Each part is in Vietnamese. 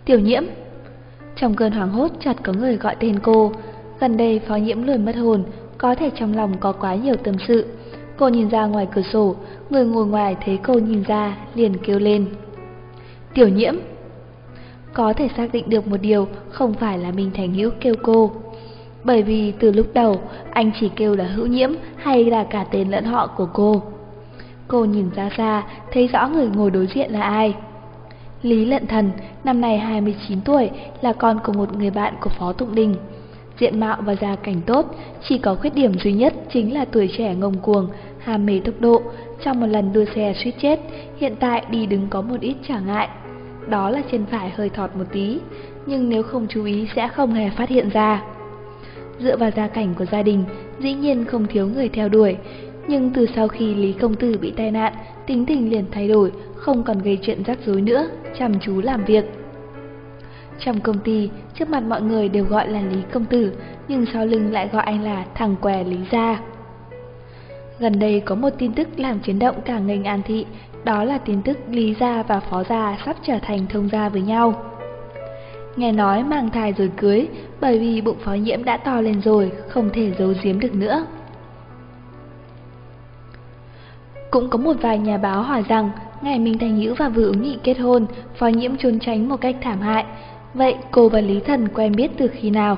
Tiểu Nhiễm. Trong cơn hoảng hốt chợt có người gọi tên cô. Gần đây Phó Nhiễm luôn mất hồn, có thể trong lòng có quá nhiều tâm sự. Cô nhìn ra ngoài cửa sổ, người ngồi ngoài thấy cô nhìn ra, liền kêu lên. Tiểu Nhiễm. Có thể xác định được một điều, không phải là Minh Thành Hữu kêu cô. Bởi vì từ lúc đầu, anh chỉ kêu là Hữu Nhiễm hay là cả tên lẫn họ của cô. Cô nhìn ra xa, thấy rõ người ngồi đối diện là ai. Lý Lận Thần, năm nay 29 tuổi, là con của một người bạn của Phó Tụng Đình. Diện mạo và gia cảnh tốt, chỉ có khuyết điểm duy nhất chính là tuổi trẻ ngông cuồng, ham mê tốc độ. Trong một lần đua xe suýt chết, hiện tại đi đứng có một ít trở ngại. Đó là chân phải hơi thọt một tí, nhưng nếu không chú ý sẽ không hề phát hiện ra. Dựa vào gia cảnh của gia đình, dĩ nhiên không thiếu người theo đuổi. Nhưng từ sau khi Lý Công Tử bị tai nạn, tính tình liền thay đổi, không còn gây chuyện rắc rối nữa, chăm chú làm việc. Trong công ty, trước mặt mọi người đều gọi là Lý Công Tử, nhưng sau lưng lại gọi anh là thằng què Lý gia. Gần đây có một tin tức làm chấn động cả ngành An Thị, đó là tin tức Lý gia và Phó gia sắp trở thành thông gia với nhau. Nghe nói mang thai rồi cưới, bởi vì bụng Phó Nhiễm đã to lên rồi, không thể giấu giếm được nữa. Cũng có một vài nhà báo hỏi rằng, ngày Minh Thành Hữu và Vừa Ứng Nhị kết hôn, Phó Nhiễm trốn tránh một cách thảm hại. Vậy cô và Lý Thần quen biết từ khi nào?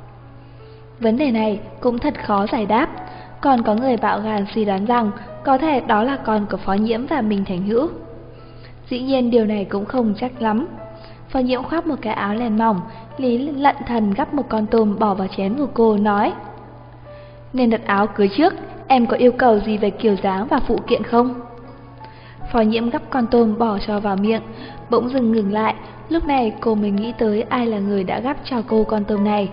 Vấn đề này cũng thật khó giải đáp. Còn có người bạo gan suy đoán rằng có thể đó là con của Phó Nhiễm và Minh Thành Hữu. Dĩ nhiên điều này cũng không chắc lắm. Phó Nhiễm khoác một cái áo len mỏng, Lý Lận Thần gắp một con tôm bỏ vào chén của cô nói: Nên đặt áo cưới trước, em có yêu cầu gì về kiểu dáng và phụ kiện không? Phó Nhiễm gắp con tôm bỏ cho vào miệng, bỗng dừng ngừng lại. Lúc này cô mới nghĩ tới ai là người đã gắp cho cô con tôm này.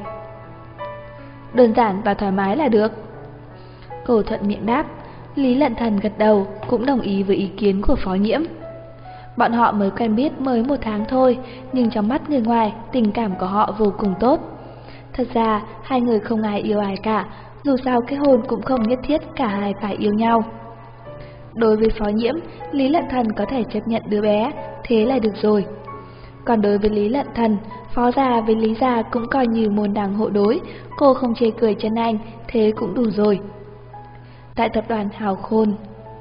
Đơn giản và thoải mái là được. Cô thuận miệng đáp. Lý Lận Thần gật đầu, cũng đồng ý với ý kiến của Phó Nhiễm. Bọn họ mới quen biết mới 1 tháng thôi, nhưng trong mắt người ngoài, tình cảm của họ vô cùng tốt. Thật ra, hai người không ai yêu ai cả, dù sao kết hôn cũng không nhất thiết cả hai phải yêu nhau. Đối với Phó Nhiễm, Lý Lận Thần có thể chấp nhận đứa bé, thế là được rồi. Còn đối với Lý Lận Thần, Phó gia với Lý gia cũng coi như môn đăng hộ đối, cô không chê cười chân anh, thế cũng đủ rồi. Tại tập đoàn Hào Khôn,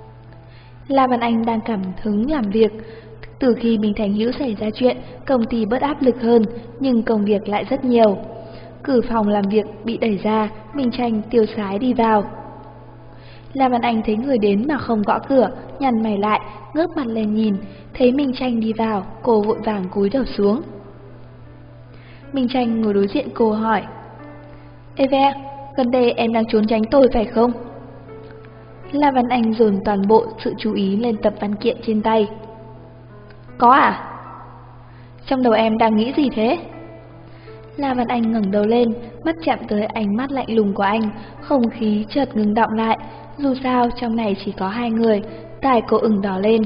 La Văn Anh đang cảm hứng làm việc. Từ khi Minh Thành Hữu xảy ra chuyện, công ty bớt áp lực hơn, nhưng công việc lại rất nhiều. Cửa phòng làm việc bị đẩy ra, Minh Tranh tiêu sái đi vào. La Văn Anh thấy người đến mà không gõ cửa, nhăn mày lại, ngước mặt lên nhìn, thấy Minh Tranh đi vào, cô vội vàng cúi đầu xuống. Minh Tranh ngồi đối diện cô hỏi: Ê Ve, gần đây em đang trốn tránh tôi phải không? La Văn Anh dồn toàn bộ sự chú ý lên tập văn kiện trên tay. Có à? Trong đầu em đang nghĩ gì thế? La Văn Anh ngẩng đầu lên, mắt chạm tới ánh mắt lạnh lùng của anh, không khí chợt ngừng đọng lại. Dù sao trong này chỉ có hai người, tai cô ửng đỏ lên.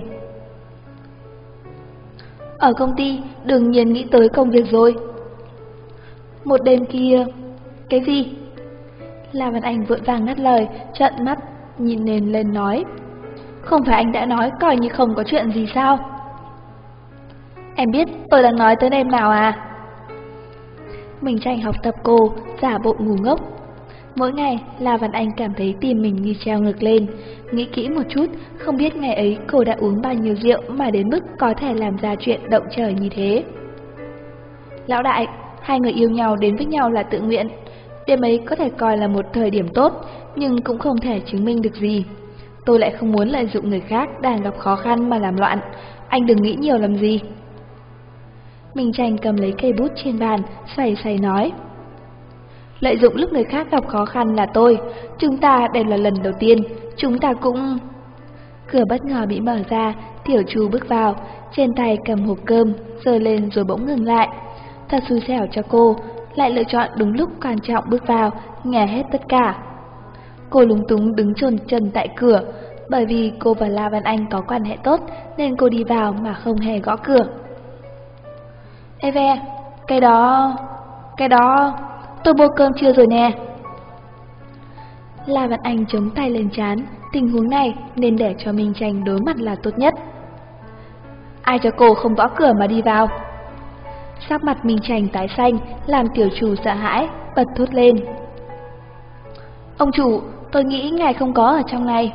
Ở công ty đương nhiên nghĩ tới công việc rồi. Một đêm kia... Cái gì? La Văn Anh vội vàng ngắt lời, trợn mắt nhìn lên nói: Không phải anh đã nói coi như không có chuyện gì sao? Em biết tôi đang nói tới đêm nào à? Minh Tranh học tập cô, giả bộ ngu ngốc. Mỗi ngày, La Văn Anh cảm thấy tim mình như treo ngược lên. Nghĩ kỹ một chút, không biết ngày ấy cô đã uống bao nhiêu rượu mà đến mức có thể làm ra chuyện động trời như thế. Lão đại, hai người yêu nhau đến với nhau là tự nguyện. Đêm ấy có thể coi là một thời điểm tốt, nhưng cũng không thể chứng minh được gì. Tôi lại không muốn lợi dụng người khác đang gặp khó khăn mà làm loạn. Anh đừng nghĩ nhiều làm gì. Minh Tranh cầm lấy cây bút trên bàn, xoay xoay nói: Lợi dụng lúc người khác gặp khó khăn là tôi. Chúng ta đây là lần đầu tiên. Chúng ta cũng... Cửa bất ngờ bị mở ra, Tiểu Chu bước vào, trên tay cầm hộp cơm, giơ lên rồi bỗng ngừng lại. Thật xui xẻo cho cô, lại lựa chọn đúng lúc quan trọng bước vào, nghe hết tất cả. Cô lúng túng đứng chôn chân tại cửa, bởi vì cô và La Văn Anh có quan hệ tốt nên cô đi vào mà không hề gõ cửa. Ê Ve, cái đó, tôi mua cơm chưa rồi nè. La Văn Anh chống tay lên trán, tình huống này nên để cho Minh Tranh đối mặt là tốt nhất. Ai cho cô không gõ cửa mà đi vào? Sắc mặt Minh Tranh tái xanh, làm tiểu chủ sợ hãi, bật thốt lên. Ông chủ, tôi nghĩ ngài không có ở trong này.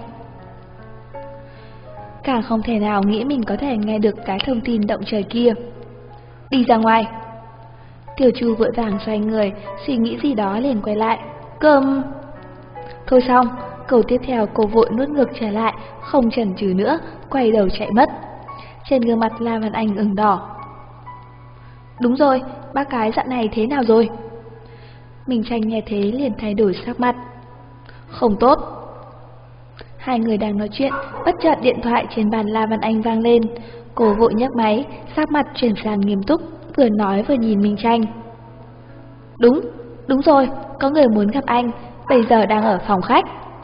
Càng không thể nào nghĩ mình có thể nghe được cái thông tin động trời kia. Đi ra ngoài. Tiểu Chu vội vàng xoay người, suy nghĩ gì đó liền quay lại. Cơm. Thôi xong, câu tiếp theo cô vội nuốt ngược trở lại, không chần chừ nữa, quay đầu chạy mất. Trên gương mặt La Văn Anh ửng đỏ. Đúng rồi, bác cái dạo này thế nào rồi? Minh Tranh nghe thế liền thay đổi sắc mặt. Không tốt. Hai người đang nói chuyện, bất chợt điện thoại trên bàn La Văn Anh vang lên. Cô vội nhấc máy, sắc mặt chuyển sang nghiêm túc, vừa nói vừa nhìn Minh Tranh. Đúng rồi, có người muốn gặp anh, bây giờ đang ở phòng khách.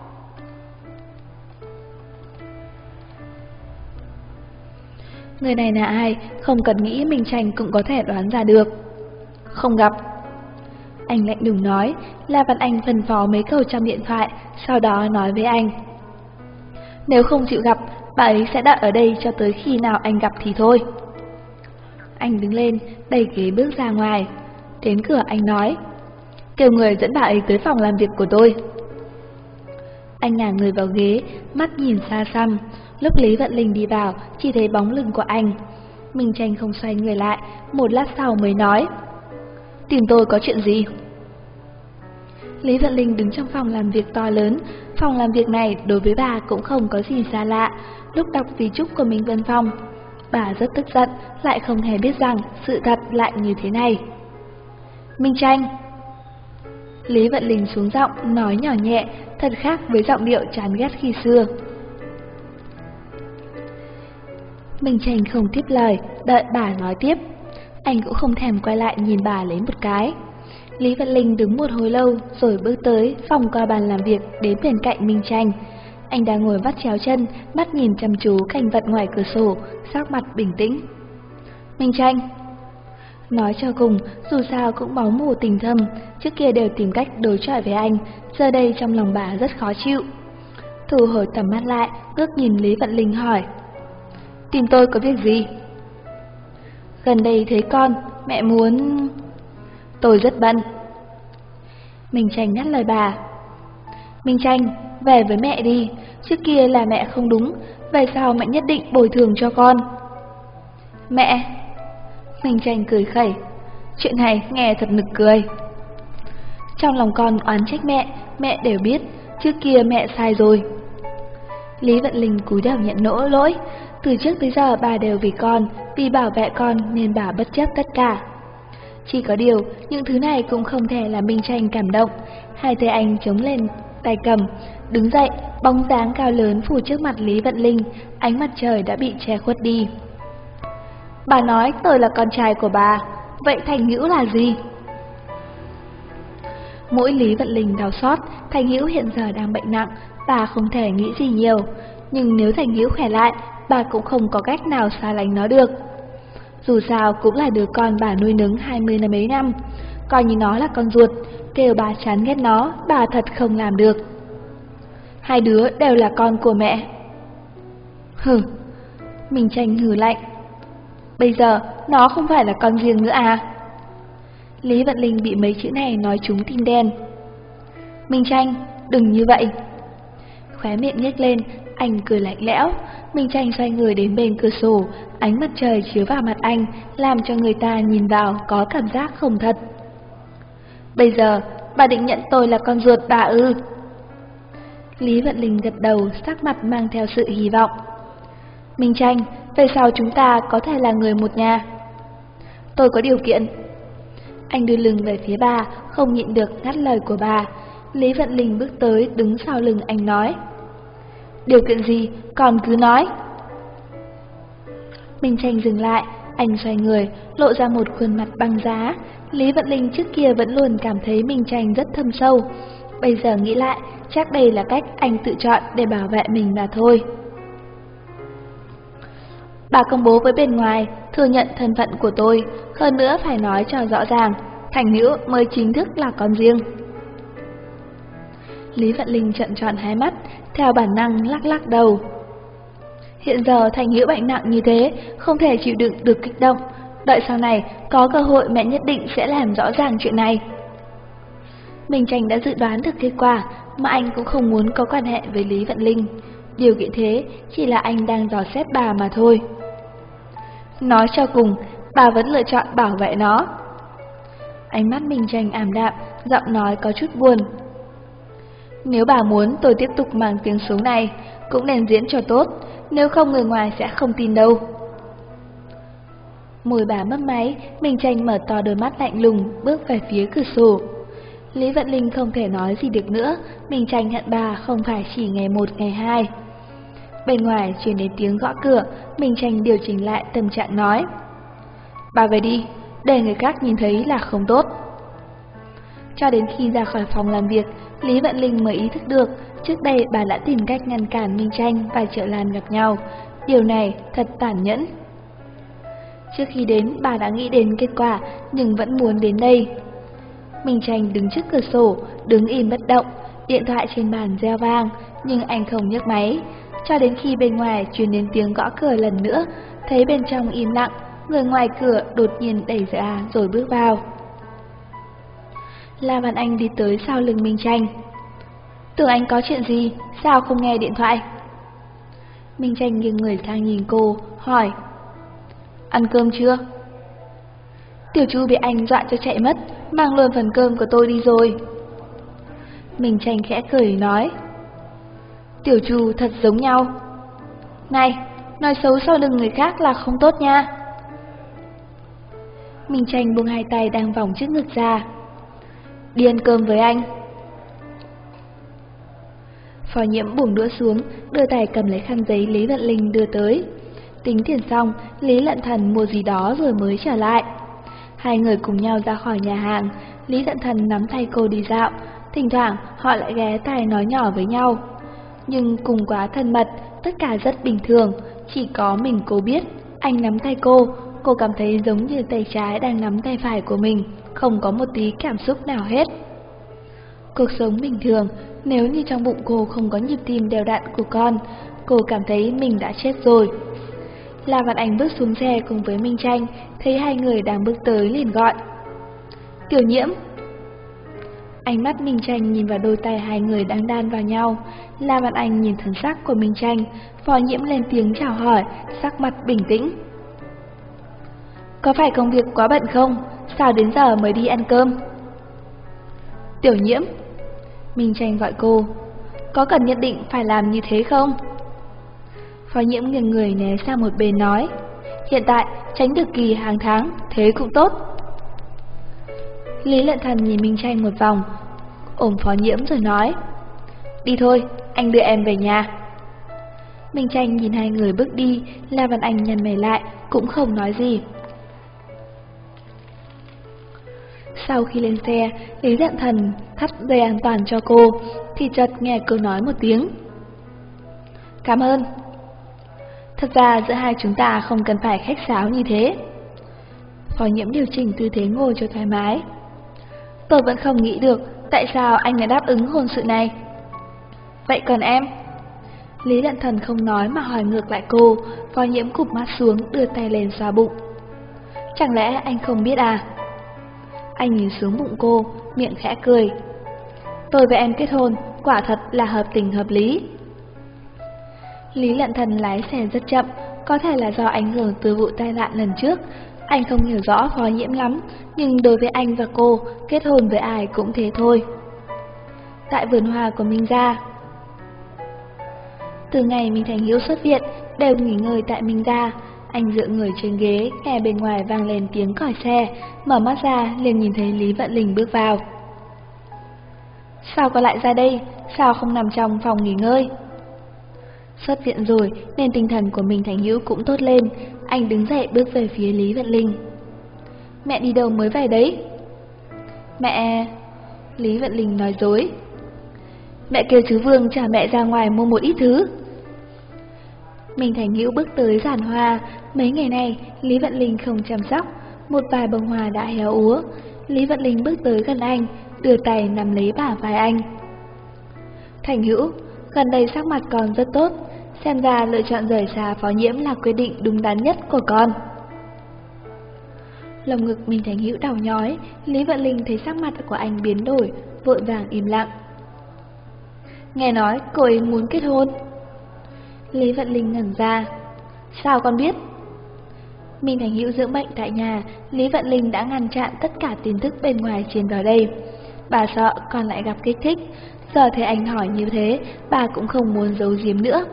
Người này là ai, không cần nghĩ Minh Tranh cũng có thể đoán ra được. Không gặp. Anh lạnh lùng nói, La Văn Anh phân phó mấy câu trong điện thoại, sau đó nói với anh. Nếu không chịu gặp, bà ấy sẽ đợi ở đây cho tới khi nào anh gặp thì thôi. Anh đứng lên, đẩy ghế bước ra ngoài. Đến cửa anh nói, kêu người dẫn bà ấy tới phòng làm việc của tôi. Anh ngả người vào ghế, mắt nhìn xa xăm. Lúc Lý Vận Linh đi vào, chỉ thấy bóng lưng của anh. Minh Tranh không xoay người lại, một lát sau mới nói, tìm tôi có chuyện gì? Lý Vận Linh đứng trong phòng làm việc to lớn. Phòng làm việc này đối với bà cũng không có gì xa lạ. Lúc đọc di chúc của Minh Vân Phong, bà rất tức giận, lại không hề biết rằng sự thật lại như thế này. Minh Tranh. Lý Vận Linh xuống giọng, nói nhỏ nhẹ, thật khác với giọng điệu chán ghét khi xưa. Minh Tranh không tiếp lời, đợi bà nói tiếp. Anh cũng không thèm quay lại nhìn bà lấy một cái. Lý Vận Linh đứng một hồi lâu rồi bước tới, vòng qua bàn làm việc đến bên cạnh Minh Tranh. Anh đang ngồi vắt chéo chân, mắt nhìn chăm chú cảnh vật ngoài cửa sổ, sắc mặt bình tĩnh. Minh Tranh. Nói cho cùng, dù sao cũng máu mủ tình thâm, trước kia đều tìm cách đối chọi với anh, giờ đây trong lòng bà rất khó chịu. Thu hồi tầm mắt lại, ngước nhìn Lý Vận Linh hỏi. Tìm tôi có việc gì? Gần đây thấy con, mẹ muốn... Tôi rất bận. Minh Tranh ngắt lời bà. Minh Tranh, về với mẹ đi, trước kia là mẹ không đúng, về sau mẹ nhất định bồi thường cho con. Mẹ. Minh Tranh cười khẩy. Chuyện này nghe thật nực cười. Trong lòng con oán trách mẹ đều biết, trước kia mẹ sai rồi. Lý Vận Linh cúi đầu nhận lỗi. Từ trước tới giờ bà đều vì con, vì bảo vệ con nên bà bất chấp tất cả. Chỉ có điều, những thứ này cũng không thể làm Minh Tranh cảm động. Hai tay anh chống lên tay cầm, đứng dậy, bóng dáng cao lớn phủ trước mặt Lý Vận Linh, ánh mặt trời đã bị che khuất đi. Bà nói tôi là con trai của bà, vậy Thành Hữu là gì? Mũi Lý Vận Linh đau xót, Thành Hữu hiện giờ đang bệnh nặng, bà không thể nghĩ gì nhiều. Nhưng nếu Thành Hữu khỏe lại, bà cũng không có cách nào xa lánh nó được. Dù sao cũng là đứa con bà nuôi nấng 20 mấy năm, coi như nó là con ruột, kêu bà chán ghét nó, bà thật không làm được. Hai đứa đều là con của mẹ. Hừ. Minh Tranh hừ lạnh. Bây giờ nó không phải là con riêng nữa à? Lý Vận Linh bị mấy chữ này nói trúng tim đen. Minh Tranh, đừng như vậy. Khóe miệng nhếch lên, anh cười lạnh lẽo. Minh Tranh xoay người đến bên cửa sổ, ánh mặt trời chiếu vào mặt anh, làm cho người ta nhìn vào có cảm giác không thật. Bây giờ, bà định nhận tôi là con ruột bà ư? Lý Vận Linh gật đầu, sắc mặt mang theo sự hy vọng. Minh Tranh, về sau chúng ta có thể là người một nhà. Tôi có điều kiện. Anh đưa lưng về phía bà, không nhịn được ngắt lời của bà. Lý Vận Linh bước tới, đứng sau lưng anh nói. Điều kiện gì, còn cứ nói. Minh Tranh dừng lại, anh xoay người, lộ ra một khuôn mặt băng giá. Lý Vận Linh trước kia vẫn luôn cảm thấy Minh Tranh rất thâm sâu. Bây giờ nghĩ lại, chắc đây là cách anh tự chọn để bảo vệ mình mà thôi. Bà công bố với bên ngoài, thừa nhận thân phận của tôi, hơn nữa phải nói cho rõ ràng, Thành Hữu mới chính thức là con riêng. Lý Vận Linh trợn tròn hai mắt, theo bản năng lắc lắc đầu. Hiện giờ Thành Hữu bệnh nặng như thế, không thể chịu đựng được kích động, Đợi sau này có cơ hội mẹ nhất định sẽ làm rõ ràng chuyện này. Minh Tranh đã dự đoán được kết quả, mà anh cũng không muốn có quan hệ với Lý Vận Linh. Điều kiện thế chỉ là anh đang dò xét bà mà thôi. Nói cho cùng, bà vẫn lựa chọn bảo vệ nó. Ánh mắt Minh Tranh ảm đạm, giọng nói có chút buồn. Nếu bà muốn tôi tiếp tục mang tiếng xấu này, cũng nên diễn cho tốt, nếu không người ngoài sẽ không tin đâu. Môi bà mấp máy, Minh Tranh mở to đôi mắt lạnh lùng, bước về phía cửa sổ. Lý Vận Linh không thể nói gì được nữa, Minh Tranh hận bà không phải chỉ ngày một ngày hai. Bên ngoài truyền đến tiếng gõ cửa, Minh Tranh điều chỉnh lại tâm trạng nói. Bà về đi, để người khác nhìn thấy là không tốt. Cho đến khi ra khỏi phòng làm việc, Lý Vận Linh mới ý thức được, trước đây bà đã tìm cách ngăn cản Minh Tranh và Triệu Lan gặp nhau. Điều này thật tàn nhẫn. Trước khi đến, bà đã nghĩ đến kết quả, nhưng vẫn muốn đến đây. Minh Tranh đứng trước cửa sổ, đứng im bất động, điện thoại trên bàn reo vang, nhưng anh không nhấc máy. Cho đến khi bên ngoài truyền đến tiếng gõ cửa lần nữa, thấy bên trong im lặng, người ngoài cửa đột nhiên đẩy ra rồi bước vào. La Văn Anh đi tới sau lưng Minh Tranh. Tưởng anh có chuyện gì, sao không nghe điện thoại? Minh Tranh nghiêng người sang nhìn cô, hỏi. Ăn cơm chưa? Tiểu Chu bị anh dọa cho chạy mất, mang luôn phần cơm của tôi đi rồi. Minh Tranh khẽ cười nói. Tiểu Chu thật giống nhau. Này, nói xấu sau lưng người khác là không tốt nha. Minh Tranh buông hai tay đang vòng trước ngực ra. Đi ăn cơm với anh. Phó Nhiễm buông đũa xuống, đưa tay cầm lấy khăn giấy Lý Vận Linh đưa tới. Tính tiền xong, Lý Lận Thần mua gì đó rồi mới trở lại. Hai người cùng nhau ra khỏi nhà hàng, Lý Lận Thần nắm tay cô đi dạo, thỉnh thoảng họ lại ghé tai nói nhỏ với nhau. Nhưng cùng quá thân mật, tất cả rất bình thường, chỉ có mình cô biết, anh nắm tay cô cảm thấy giống như tay trái đang nắm tay phải của mình, không có một tí cảm xúc nào hết. Cuộc sống bình thường, nếu như trong bụng cô không có nhịp tim đều đặn của con, cô cảm thấy mình đã chết rồi. La Văn Anh bước xuống xe cùng với Minh Tranh, thấy hai người đang bước tới liền gọi. Tiểu Nhiễm. Ánh mắt Minh Tranh nhìn vào đôi tay hai người đang đan vào nhau. La Văn Anh nhìn thần sắc của Minh Tranh, Phó Nhiễm lên tiếng chào hỏi, sắc mặt bình tĩnh. Có phải công việc quá bận không? Sao đến giờ mới đi ăn cơm? Tiểu Nhiễm. Minh Tranh gọi cô. Có cần nhất định phải làm như thế không? Phó Nhiễm nghiêng người né sang một bên nói. Hiện tại tránh được kỳ hàng tháng, thế cũng tốt. Lý Lận Thần nhìn Minh Tranh một vòng, ôm Phó Nhiễm rồi nói. Đi thôi, anh đưa em về nhà. Minh Tranh nhìn hai người bước đi, La Văn Anh nhăn mày lại, cũng không nói gì. Sau khi lên xe, Lý Lận Thần thắt dây an toàn cho cô, thì chợt nghe cô nói một tiếng. Cảm ơn. Thật ra giữa hai chúng ta không cần phải khách sáo như thế. Phó Nhiễm điều chỉnh tư thế ngồi cho thoải mái. Tôi vẫn không nghĩ được tại sao anh lại đáp ứng hôn sự này. Vậy còn em? Lý Lận Thần không nói mà hỏi ngược lại cô. Phó Nhiễm cụp mắt xuống, đưa tay lên xoa bụng. Chẳng lẽ anh không biết à? Anh nhìn xuống bụng cô, miệng khẽ cười. Tôi và em kết hôn, quả thật là hợp tình hợp lý. Lý Lận Thần lái xe rất chậm, có thể là do ảnh hưởng từ vụ tai nạn lần trước. Anh không hiểu rõ Phó Nhiễm lắm, nhưng đối với anh và cô, kết hôn với ai cũng thế thôi. Tại vườn hoa của Minh gia. Từ ngày Minh Thành Hữu xuất viện, đều nghỉ ngơi tại Minh gia. Anh dựa người trên ghế, nghe bên ngoài vang lên tiếng còi xe, mở mắt ra liền nhìn thấy Lý Vận Linh bước vào. Sao cô lại ra đây? Sao không nằm trong phòng nghỉ ngơi? Xuất viện rồi nên tinh thần của Minh Thành Hữu cũng tốt lên. Anh đứng dậy bước về phía Lý Vận Linh. Mẹ đi đâu mới về đấy? Mẹ... Lý Vận Linh nói dối. Mẹ kêu chú Vương chở mẹ ra ngoài mua một ít thứ. Minh Thành Hữu bước tới giàn hoa. Mấy ngày nay Lý Vận Linh không chăm sóc, một vài bông hoa đã héo úa. Lý Vận Linh bước tới gần anh, đưa tay nắm lấy bả vai anh. Thành Hữu, gần đây sắc mặt con rất tốt, xem ra lựa chọn rời xa Phó Nhiễm là quyết định đúng đắn nhất của con. Lồng ngực Minh Thành Hữu đau nhói, Lý Vận Linh thấy sắc mặt của anh biến đổi, vội vàng im lặng. Nghe nói cô ấy muốn kết hôn. Lý Vận Linh ngẩn ra. Sao con biết? Minh Thành Hữu dưỡng bệnh tại nhà, Lý Vận Linh đã ngăn chặn tất cả tin tức bên ngoài truyền vào đây. Bà sợ con lại gặp kích thích, giờ thấy anh hỏi như thế, bà cũng không muốn giấu giếm nữa.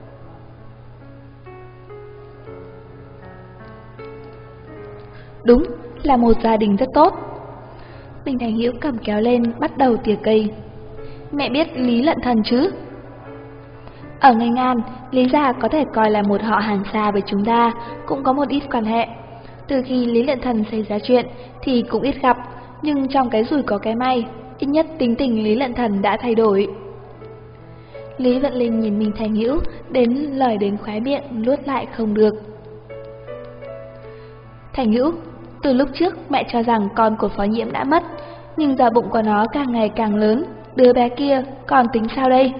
Đúng, là một gia đình rất tốt. Minh Thành Hữu cầm kéo lên, bắt đầu tỉa cây. Mẹ biết Lý Lận Thần chứ? Ở Ngây Ngan, Lý gia có thể coi là một họ hàng xa với chúng ta, cũng có một ít quan hệ. Từ khi Lý Lận Thần xảy ra chuyện thì cũng ít gặp, nhưng trong cái rủi có cái may, ít nhất tính tình Lý Lận Thần đã thay đổi. Lý Vận Linh nhìn Minh Thành Hữu, đến lời đến khóe miệng nuốt lại không được. Thành Hữu, từ lúc trước mẹ cho rằng con của Phó Nhiễm đã mất, nhưng giờ bụng của nó càng ngày càng lớn, đứa bé kia còn tính sao đây?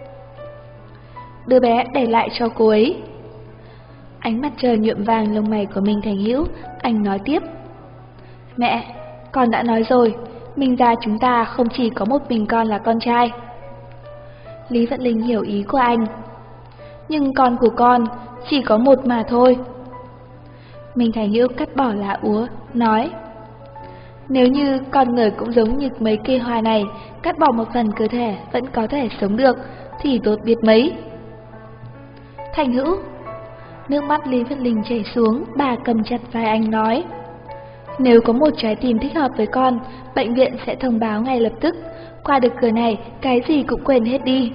Đứa bé để lại cho cô ấy. Ánh mặt trời nhuộm vàng lông mày của Minh Thành Hữu, anh nói tiếp. Mẹ, con đã nói rồi, Minh gia chúng ta không chỉ có một mình con là con trai. Lý Vận Linh hiểu ý của anh. Nhưng con của con chỉ có một mà thôi. Minh Thành Hữu cắt bỏ lá úa, nói. Nếu như con người cũng giống như mấy cây hoa này, cắt bỏ một phần cơ thể vẫn có thể sống được, thì tốt biết mấy. Thành Hữu. Nước mắt Lý Vận Linh chảy xuống, bà cầm chặt vai anh nói. Nếu có một trái tim thích hợp với con, bệnh viện sẽ thông báo ngay lập tức. Qua được cửa này, cái gì cũng quên hết đi.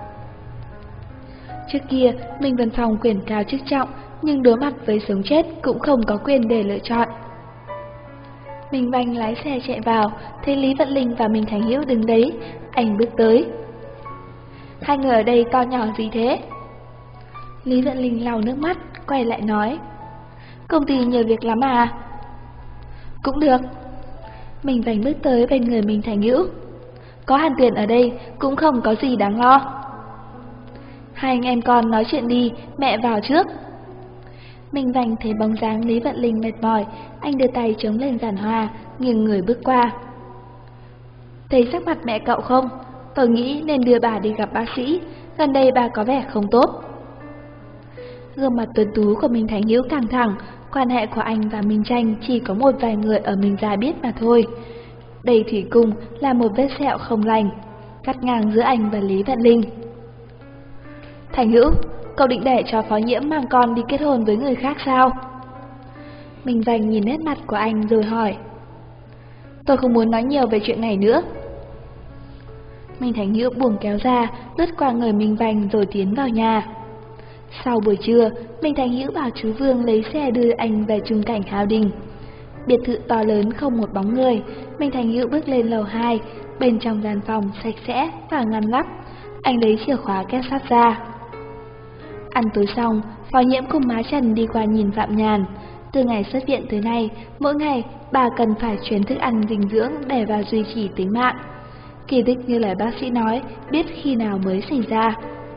Trước kia, Minh Văn Phong quyền cao chức trọng, nhưng đối mặt với sống chết cũng không có quyền để lựa chọn. Minh Vanh lái xe chạy vào, thấy Lý Vận Linh và Minh Thành Hữu đứng đấy, anh bước tới. Hai người ở đây to nhỏ gì thế? Lý Vận Linh lau nước mắt, quay lại nói. Công ty nhiều việc lắm à? Cũng được. Minh Vanh bước tới bên người Minh Thành Hữu. Có Hàn Tuyền ở đây cũng không có gì đáng lo. Hai anh em con nói chuyện đi, mẹ vào trước. Minh Vanh thấy bóng dáng Lý Vận Linh mệt mỏi, anh đưa tay chống lên giàn hoa, nghiêng người bước qua. Thấy sắc mặt mẹ cậu không? Tôi nghĩ nên đưa bà đi gặp bác sĩ, gần đây bà có vẻ không tốt. Gương mặt tuấn tú của Minh Thành Hữu căng thẳng, quan hệ của anh và Minh Tranh chỉ có một vài người ở Minh gia biết mà thôi. Đây thủy cùng là một vết sẹo không lành, cắt ngang giữa anh và Lý Vận Linh. Thành Hữu, cậu định để cho Phó Nhiễm mang con đi kết hôn với người khác sao? Minh Vanh nhìn nét mặt của anh rồi hỏi. Tôi không muốn nói nhiều về chuyện này nữa. Minh Thành Hữu buông kéo ra, lướt qua người Minh Vanh rồi tiến vào nhà. Sau buổi trưa, Minh Thành Hữu bảo chú Vương lấy xe đưa anh về trung cảnh Hào Đình. Biệt thự to lớn không một bóng người, Minh Thành Hữu bước lên lầu 2, bên trong gian phòng sạch sẽ và ngăn nắp. Anh lấy chìa khóa két sắt ra. Ăn tối xong, Phó Nhiễm cùng má Trần đi qua nhìn Phạm Nhàn. Từ ngày xuất viện tới nay, mỗi ngày bà cần phải chuyển thức ăn dinh dưỡng để vào duy trì tính mạng. Kỳ tích như lời bác sĩ nói, biết khi nào mới xảy ra.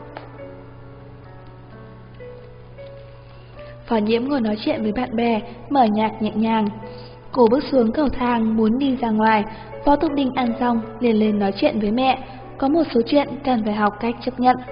Phó Nhiễm ngồi nói chuyện với bạn bè, mở nhạc nhẹ nhàng. Cô bước xuống cầu thang muốn đi ra ngoài, Phó Tục Đình ăn xong liền lên nói chuyện với mẹ, có một số chuyện cần phải học cách chấp nhận.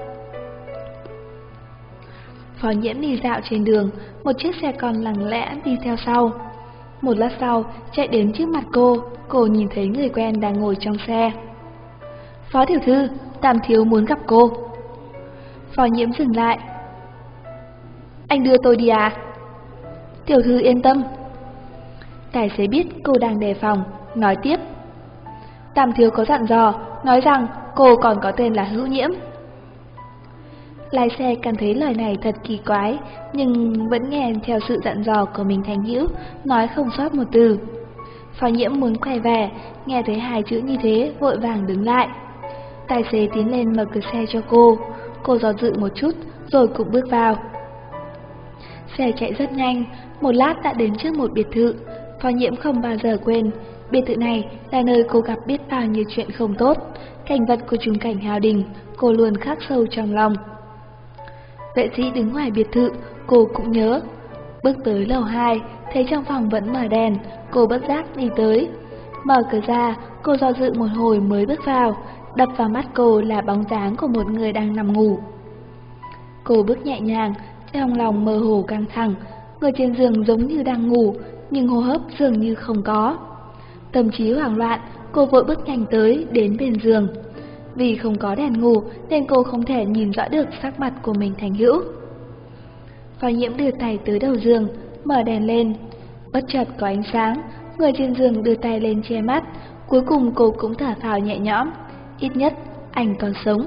Phó Nhiễm đi dạo trên đường, một chiếc xe con lặng lẽ đi theo sau. Một lát sau, chạy đến trước mặt cô nhìn thấy người quen đang ngồi trong xe. Phó tiểu thư, Tam thiếu muốn gặp cô. Phó Nhiễm dừng lại. Anh đưa tôi đi à? Tiểu thư yên tâm. Tài xế biết cô đang đề phòng, nói tiếp. Tam thiếu có dặn dò, nói rằng cô còn có tên là Hữu Nhiễm. Lái xe cảm thấy lời này thật kỳ quái, nhưng vẫn nghe theo sự dặn dò của Minh Thành Hữu, nói không sót một từ. Phó Nhiễm muốn quay về, nghe thấy hai chữ như thế vội vàng đứng lại. Tài xế tiến lên mở cửa xe cho cô do dự một chút rồi cũng bước vào. Xe chạy rất nhanh, một lát đã đến trước một biệt thự. Phó Nhiễm không bao giờ quên, biệt thự này là nơi cô gặp biết bao nhiêu chuyện không tốt. Cảnh vật của trung cảnh Hào Đình, cô luôn khắc sâu trong lòng. Vệ sĩ đứng ngoài biệt thự, cô cũng nhớ. Bước tới lầu 2, thấy trong phòng vẫn mở đèn, cô bất giác đi tới. Mở cửa ra, cô do dự một hồi mới bước vào, đập vào mắt cô là bóng dáng của một người đang nằm ngủ. Cô bước nhẹ nhàng, trong lòng mơ hồ căng thẳng, người trên giường giống như đang ngủ, nhưng hô hấp dường như không có. Tâm trí hoảng loạn, cô vội bước nhanh tới đến bên giường. Vì không có đèn ngủ nên cô không thể nhìn rõ được sắc mặt của Minh Thành Hữu. Phó Nhiễm đưa tay tới đầu giường, mở đèn lên. Bất chợt có ánh sáng, người trên giường đưa tay lên che mắt. Cuối cùng cô cũng thở phào nhẹ nhõm, ít nhất anh còn sống.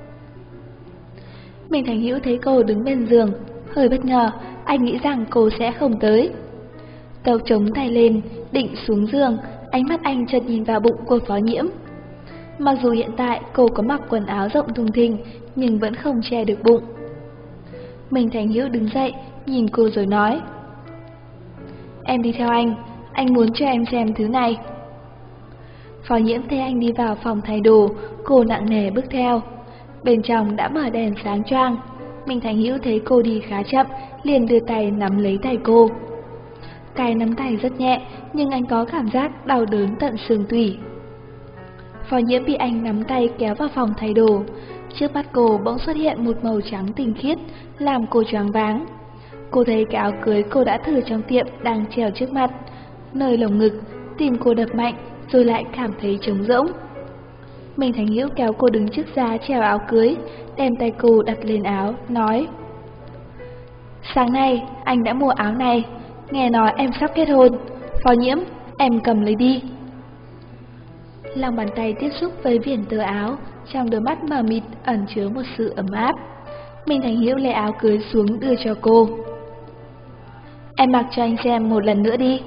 Minh Thành Hữu thấy cô đứng bên giường, hơi bất ngờ, anh nghĩ rằng cô sẽ không tới. Cậu chống tay lên, định xuống giường, ánh mắt anh chợt nhìn vào bụng của Phó Nhiễm. Mặc dù hiện tại cô có mặc quần áo rộng thùng thình, nhưng vẫn không che được bụng. Minh Thành Hữu đứng dậy, nhìn cô rồi nói: "Em đi theo anh muốn cho em xem thứ này." Phó Nhiễm thấy anh đi vào phòng thay đồ, cô nặng nề bước theo. Bên trong đã mở đèn sáng choang. Minh Thành Hữu thấy cô đi khá chậm, liền đưa tay nắm lấy tay cô. Cái nắm tay rất nhẹ, nhưng anh có cảm giác đau đớn tận xương tủy. Phó Nhiễm bị anh nắm tay kéo vào phòng thay đồ. Trước mắt cô bỗng xuất hiện một màu trắng tinh khiết, làm cô choáng váng. Cô thấy cái áo cưới cô đã thử trong tiệm đang treo trước mặt. Nơi lồng ngực, tim cô đập mạnh, rồi lại cảm thấy trống rỗng. Minh Thành Hữu kéo cô đứng trước giá treo áo cưới, đem tay cô đặt lên áo, nói: "Sáng nay anh đã mua áo này, nghe nói em sắp kết hôn. Phó Nhiễm, em cầm lấy đi." Lòng bàn tay tiếp xúc với viền tơ áo, trong đôi mắt mờ mịt ẩn chứa một sự ấm áp. Minh Thành Hữu lấy áo cưới xuống đưa cho cô. "Em mặc cho anh xem một lần nữa đi."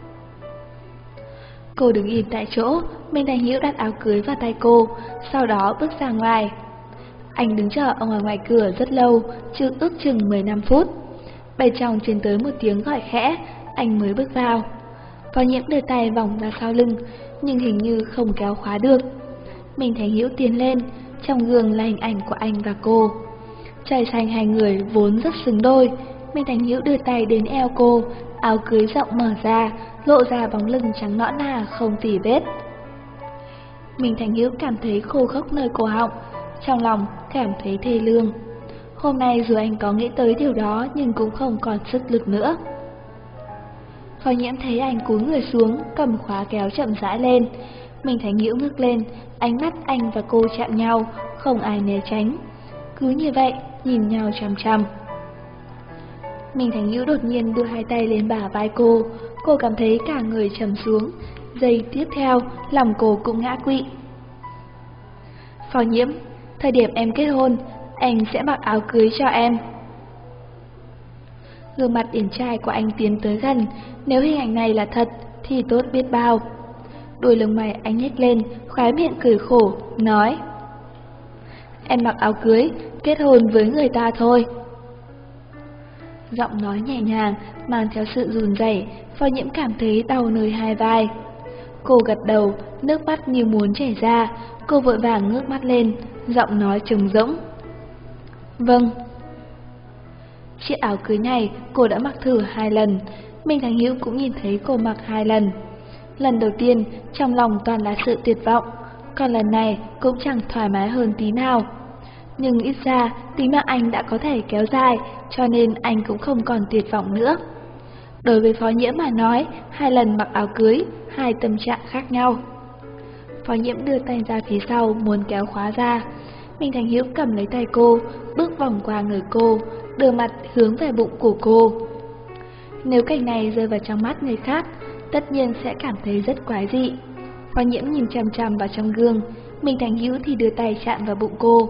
Cô đứng im tại chỗ, Minh Thành Hữu đặt áo cưới vào tay cô, sau đó bước ra ngoài. Anh đứng chờ ở ngoài cửa rất lâu, ước chừng 15 phút. Bên trong truyền tới một tiếng gọi khẽ, anh mới bước vào. Phó Nhiễm đưa tay vòng ra sau lưng, nhưng hình như không kéo khóa được. Minh Thành Hữu tiến lên, trong gương là hình ảnh của anh và cô. Trời xanh hai người vốn rất xứng đôi. Minh Thành Hữu đưa tay đến eo cô, áo cưới rộng mở ra, lộ ra bóng lưng trắng nõn nà không tì vết. Minh Thành Hữu cảm thấy khô khốc nơi cổ họng, trong lòng cảm thấy thê lương. Hôm nay dù anh có nghĩ tới điều đó nhưng cũng không còn sức lực nữa. Phó Nhiễm thấy anh cúi người xuống, cầm khóa kéo chậm rãi lên. Minh Thành Hữu ngước lên, ánh mắt anh và cô chạm nhau, không ai né tránh. Cứ như vậy, nhìn nhau chằm chằm. Minh Thành Hữu đột nhiên đưa hai tay lên bả vai cô cảm thấy cả người trầm xuống. Giây tiếp theo, lòng cô cũng ngã quỵ. "Phó Nhiễm, thời điểm em kết hôn, anh sẽ mặc áo cưới cho em." Gương mặt điển trai của anh tiến tới gần, nếu hình ảnh này là thật thì tốt biết bao. Đôi lông mày anh nhếch lên, khóe miệng cười khổ, nói: "Em mặc áo cưới, kết hôn với người ta thôi." Giọng nói nhẹ nhàng, mang theo sự run rẩy, Phó Nhiễm cảm thấy đau nơi hai vai. Cô gật đầu, nước mắt như muốn chảy ra, cô vội vàng ngước mắt lên, giọng nói trống rỗng: "Vâng." Chiếc áo cưới này cô đã mặc thử 2 lần, Minh Thành Hữu cũng nhìn thấy cô mặc 2 lần. Lần đầu tiên trong lòng toàn là sự tuyệt vọng, còn lần này cũng chẳng thoải mái hơn tí nào. Nhưng ít ra tính mạng anh đã có thể kéo dài, cho nên anh cũng không còn tuyệt vọng nữa. Đối với Phó Nhiễm mà nói, 2 lần mặc áo cưới, 2 tâm trạng khác nhau. Phó Nhiễm đưa tay ra phía sau muốn kéo khóa ra. Minh Thành Hữu cầm lấy tay cô, bước vòng qua người cô, đưa mặt hướng về bụng của cô. Nếu cảnh này rơi vào trong mắt người khác, tất nhiên sẽ cảm thấy rất quái dị. Phó Nhiễm nhìn chằm chằm vào trong gương, Minh Thành Hữu thì đưa tay chạm vào bụng cô.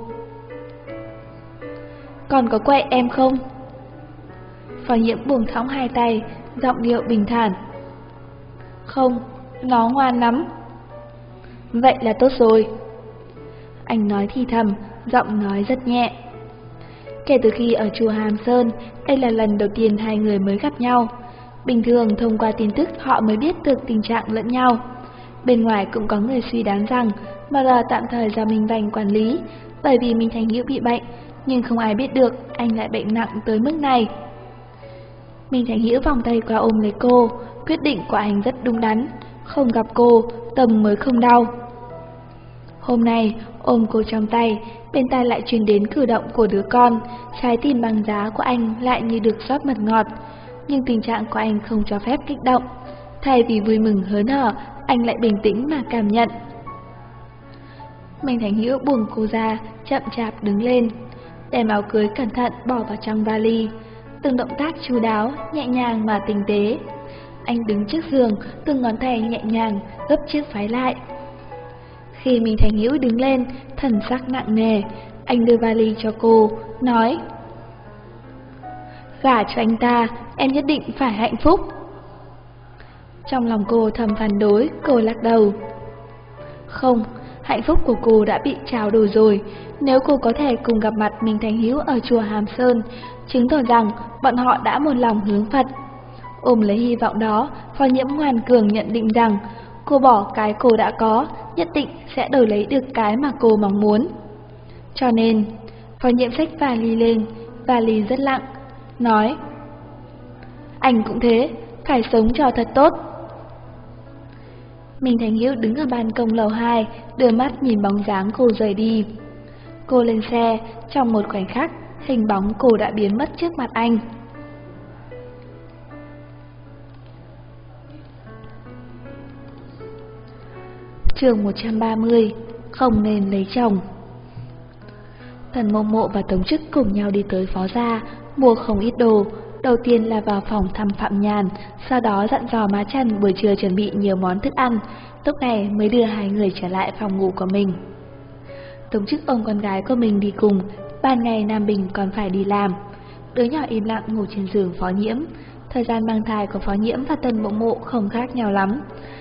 "Còn có quậy em không?" Phó Nhiễm buông thõng hai tay, giọng điệu bình thản. "Không, nó ngoan lắm." "Vậy là tốt rồi." Anh nói thì thầm, giọng nói rất nhẹ. Kể từ khi ở chùa Hàm Sơn, đây là lần đầu tiên hai người mới gặp nhau. Bình thường thông qua tin tức họ mới biết được tình trạng lẫn nhau. Bên ngoài cũng có người suy đoán rằng MR tạm thời do Minh Vành quản lý, bởi vì Minh Thành Hữu bị bệnh, nhưng không ai biết được anh lại bệnh nặng tới mức này. Minh Thành Hữu vòng tay qua ôm lấy cô, quyết định của anh rất đúng đắn, không gặp cô, tâm mới không đau. Hôm nay, ôm cô trong tay, bên tai lại truyền đến cử động của đứa con, trái tim băng giá của anh lại như được rót mật ngọt, nhưng tình trạng của anh không cho phép kích động. Thay vì vui mừng hớn hở, anh lại bình tĩnh mà cảm nhận. Minh Thành Hữu buông cô ra, chậm chạp đứng lên, đem áo cưới cẩn thận bỏ vào trong vali, từng động tác chu đáo, nhẹ nhàng mà tinh tế. Anh đứng trước giường, từng ngón tay nhẹ nhàng gấp chiếc váy lại. Khi Minh Thành Hữu đứng lên, thần sắc nặng nề, anh đưa vali cho cô, nói: "Gả cho anh ta, em nhất định phải hạnh phúc." Trong lòng cô thầm phản đối, cô lắc đầu. Không, hạnh phúc của cô đã bị trao đổi rồi. Nếu cô có thể cùng gặp mặt Minh Thành Hữu ở chùa Hàm Sơn, chứng tỏ rằng bọn họ đã một lòng hướng Phật. Ôm lấy hy vọng đó, Phó Nhiễm ngoan cường nhận định rằng cô bỏ cái cô đã có, nhất định sẽ đổi lấy được cái mà cô mong muốn. Cho nên, Phó Nhiễm xách vali lên, vali rất nặng, nói: "Anh cũng thế, phải sống cho thật tốt." Minh Thành Hữu đứng ở ban công lầu 2, đưa mắt nhìn bóng dáng cô rời đi. Cô lên xe, trong một khoảnh khắc, hình bóng cô đã biến mất trước mặt anh. Chương 130, không nên lấy chồng. Tần Mộ Mộ và Tống Chức cùng nhau đi tới Phó gia, mua không ít đồ. Đầu tiên là vào phòng thăm Phạm Nhàn, sau đó dặn dò má Trần buổi trưa chuẩn bị nhiều món thức ăn, lúc này mới đưa hai người trở lại phòng ngủ của mình. Tống Chức ôm con gái của mình đi cùng, ban ngày Nam Bình còn phải đi làm. Đứa nhỏ im lặng ngủ trên giường Phó Nhiễm. Thời gian mang thai của Phó Nhiễm và Tần Mộ Mộ không khác nhau lắm.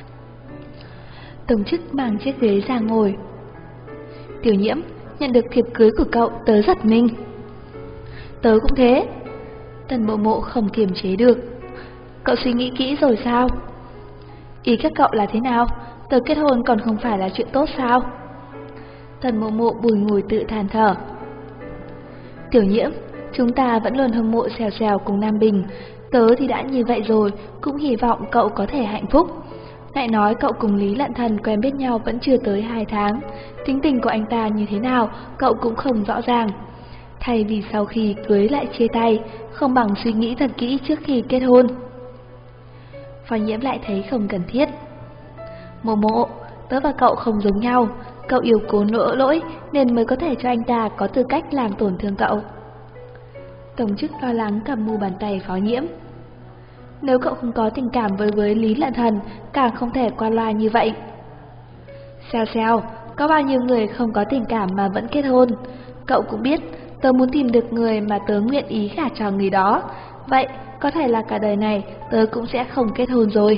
Tống Chức mang chiếc ghế ra ngồi. "Tiểu Nhiễm, nhận được thiệp cưới của cậu, tớ giật mình." "Tớ cũng thế." Tần Mộ Mộ không kiềm chế được. "Cậu suy nghĩ kỹ rồi sao?" "Ý các cậu là thế nào? Tớ kết hôn còn không phải là chuyện tốt sao?" Tần Mộ Mộ bùi ngùi tự than thở. "Tiểu Nhiễm, chúng ta vẫn luôn hâm mộ Xèo Xèo cùng Nam Bình. Tớ thì đã như vậy rồi, cũng hy vọng cậu có thể hạnh phúc. Lại nói cậu cùng Lý Lận Thần quen biết nhau vẫn chưa tới 2 tháng. Tính tình của anh ta như thế nào, cậu cũng không rõ ràng. Thay vì sau khi cưới lại chia tay, không bằng suy nghĩ thật kỹ trước khi kết hôn." Phó Nhiễm lại thấy không cần thiết. "Mộ Mộ, tớ và cậu không giống nhau. Cậu yêu cố nỗ lỗi nên mới có thể cho anh ta có tư cách làm tổn thương cậu." Tống Chức lo lắng cầm mu bàn tay Phó Nhiễm. "Nếu cậu không có tình cảm với Lý Lận Thần, càng không thể qua loa như vậy." "Xèo Xèo, có bao nhiêu người không có tình cảm mà vẫn kết hôn. Cậu cũng biết, tớ muốn tìm được người mà tớ nguyện ý gả cho người đó. Vậy, có thể là cả đời này tớ cũng sẽ không kết hôn rồi."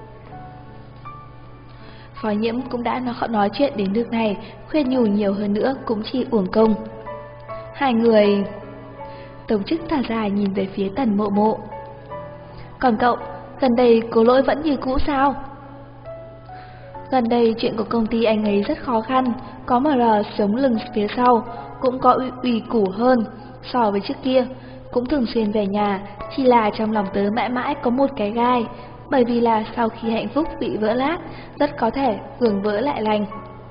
Phó Nhiễm cũng đã nói chuyện đến nước này, khuyên nhủ nhiều hơn nữa cũng chỉ uổng công. Hai người... Tống Chức thở dài nhìn về phía Tần Mộ Mộ. "Còn cậu, gần đây Cố Lỗi vẫn như cũ sao?" "Gần đây chuyện của công ty anh ấy rất khó khăn, có MR sống lưng phía sau, cũng có ủy củ hơn so với trước kia, cũng thường xuyên về nhà, chỉ là trong lòng tớ mãi mãi có một cái gai, bởi vì là sau khi hạnh phúc bị vỡ lát, rất có thể gường vỡ lại lành."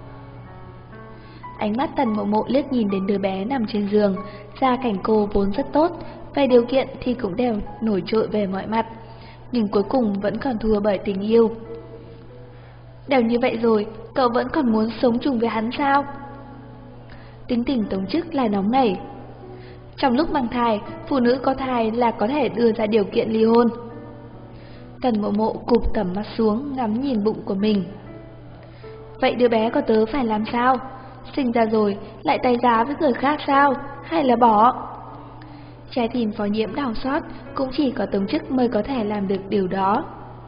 Ánh mắt Tần Mộ Mộ liếc nhìn đến đứa bé nằm trên giường, gia cảnh cô vốn rất tốt, về điều kiện thì cũng đều nổi trội về mọi mặt, nhưng cuối cùng vẫn còn thua bởi tình yêu. "Đều như vậy rồi, cậu vẫn còn muốn sống chung với hắn sao?" Tính tình Tống Chức là nóng nảy. "Trong lúc mang thai, phụ nữ có thai là có thể đưa ra điều kiện ly hôn." Tần Mộ Mộ cụp tầm mắt xuống ngắm nhìn bụng của mình. "Vậy đứa bé của tớ phải làm sao? Sinh ra rồi lại tay giá với người khác sao? Hay là bỏ?" Trái tim Phó Nhiễm đau xót, cũng chỉ có Tống Chức mới có thể làm được điều đó.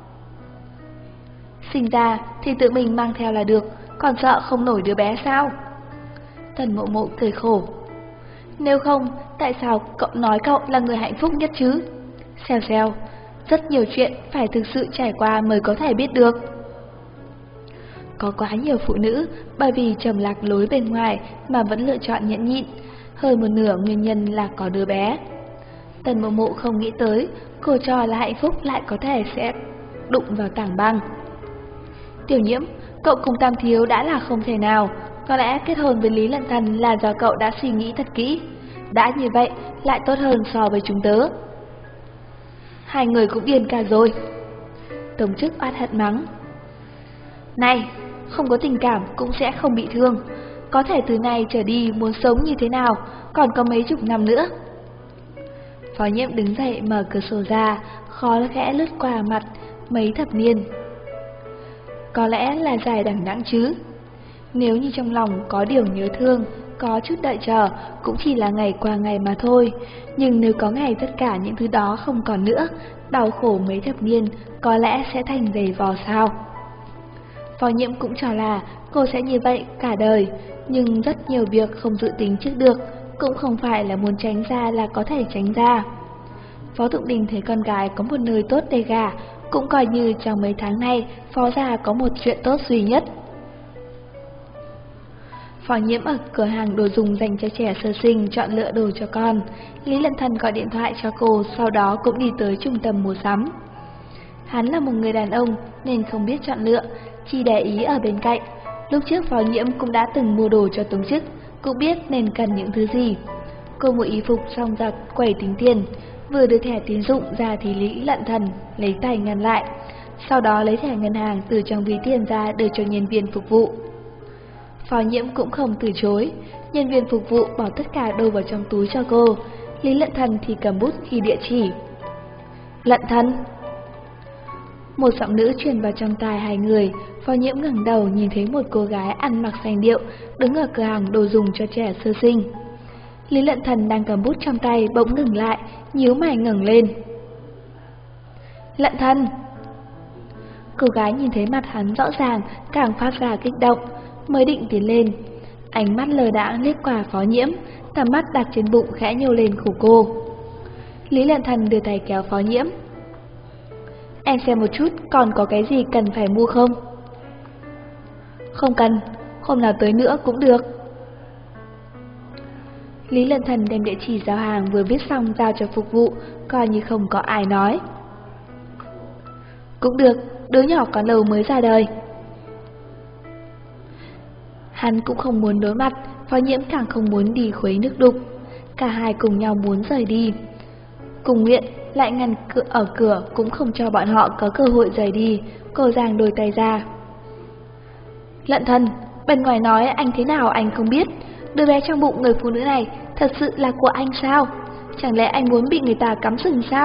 "Sinh ra thì tự mình mang theo là được, còn sợ không nổi đứa bé sao?" Tần Mộ Mộ cười khổ. "Nếu không, tại sao cậu nói cậu là người hạnh phúc nhất chứ? Xèo Xèo, rất nhiều chuyện phải thực sự trải qua mới có thể biết được." Có quá nhiều phụ nữ bởi vì trầm lạc lối bên ngoài mà vẫn lựa chọn nhẫn nhịn, hơn một nửa nguyên nhân là có đứa bé. Tần Mộ Mộ không nghĩ tới, cô cho là hạnh phúc lại có thể sẽ đụng vào tảng băng. Tiểu Nhiễm, cậu cùng Tam Thiếu đã là không thể nào, có lẽ kết hôn với Lý Lận Thần là do cậu đã suy nghĩ thật kỹ. Đã như vậy, lại tốt hơn so với chúng tớ. Hai người cũng điên cả rồi. Tống Chức oát hận mắng. Này, không có tình cảm cũng sẽ không bị thương. Có thể từ nay trở đi muốn sống như thế nào, còn có mấy chục năm nữa. Phó Nhiễm đứng dậy mở cửa sổ ra, khó khẽ lướt qua mặt mấy thập niên. Có lẽ là dài đằng đẵng chứ. Nếu như trong lòng có điều nhớ thương, có chút đợi chờ, cũng chỉ là ngày qua ngày mà thôi. Nhưng nếu có ngày tất cả những thứ đó không còn nữa, đau khổ mấy thập niên có lẽ sẽ thành dày vò sao. Phó Nhiễm cũng cho là cô sẽ như vậy cả đời, nhưng rất nhiều việc không dự tính trước được, cũng không phải là muốn tránh ra là có thể tránh ra. Phó Tụng Đình thấy con gái có một nơi tốt để gả, cũng coi như trong mấy tháng này Phó gia có một chuyện tốt duy nhất. Phó Nhiễm ở cửa hàng đồ dùng dành cho trẻ sơ sinh chọn lựa đồ cho con. Lý Lận Thần gọi điện thoại cho cô, sau đó cũng đi tới trung tâm mua sắm. Hắn là một người đàn ông nên không biết chọn lựa, chỉ để ý ở bên cạnh. Lúc trước Phó Nhiễm cũng đã từng mua đồ cho Tống Chức, cũng biết nên cần những thứ gì. Cô mua y phục xong ra quầy tính tiền, vừa đưa thẻ tín dụng ra thì Lý Lận Thần lấy tay ngăn lại, sau đó lấy thẻ ngân hàng từ trong ví tiền ra đưa cho nhân viên phục vụ. Phó Nhiễm cũng không từ chối, nhân viên phục vụ bỏ tất cả đồ vào trong túi cho cô. Lý Lận Thần thì cầm bút ghi địa chỉ. Lận Thần. Một giọng nữ truyền vào trong tai hai người. Phó Nhiễm ngẩng đầu nhìn thấy một cô gái ăn mặc sành điệu đứng ở cửa hàng đồ dùng cho trẻ sơ sinh. Lý Lận Thần đang cầm bút trong tay bỗng ngừng lại, nhíu mày ngẩng lên. Lận Thần. Cô gái nhìn thấy mặt hắn rõ ràng, càng phát ra kích động, mới định tiến lên. Ánh mắt lờ đãng liếc qua Phó Nhiễm, tầm mắt đặt trên bụng khẽ nhô lên của cô. Lý Lận Thần đưa tay kéo Phó Nhiễm. Em xem một chút còn có cái gì cần phải mua không? Không cần, hôm nào tới nữa cũng được. Lý Lận Thần đem địa chỉ giao hàng vừa viết xong giao cho phục vụ, coi như không có ai nói. Cũng được, đứa nhỏ còn lâu mới ra đời. Hắn cũng không muốn đối mặt, Phó Nhiễm càng không muốn đi khuấy nước đục. Cả hai cùng nhau muốn rời đi. Cùng Nguyện lại ngăn ở cửa cũng không cho bọn họ có cơ hội rời đi. Cô giang đôi tay ra. Lận Thần, bên ngoài nói anh thế nào anh không biết. Đứa bé trong bụng người phụ nữ này thật sự là của anh sao? Chẳng lẽ anh muốn bị người ta cắm sừng sao?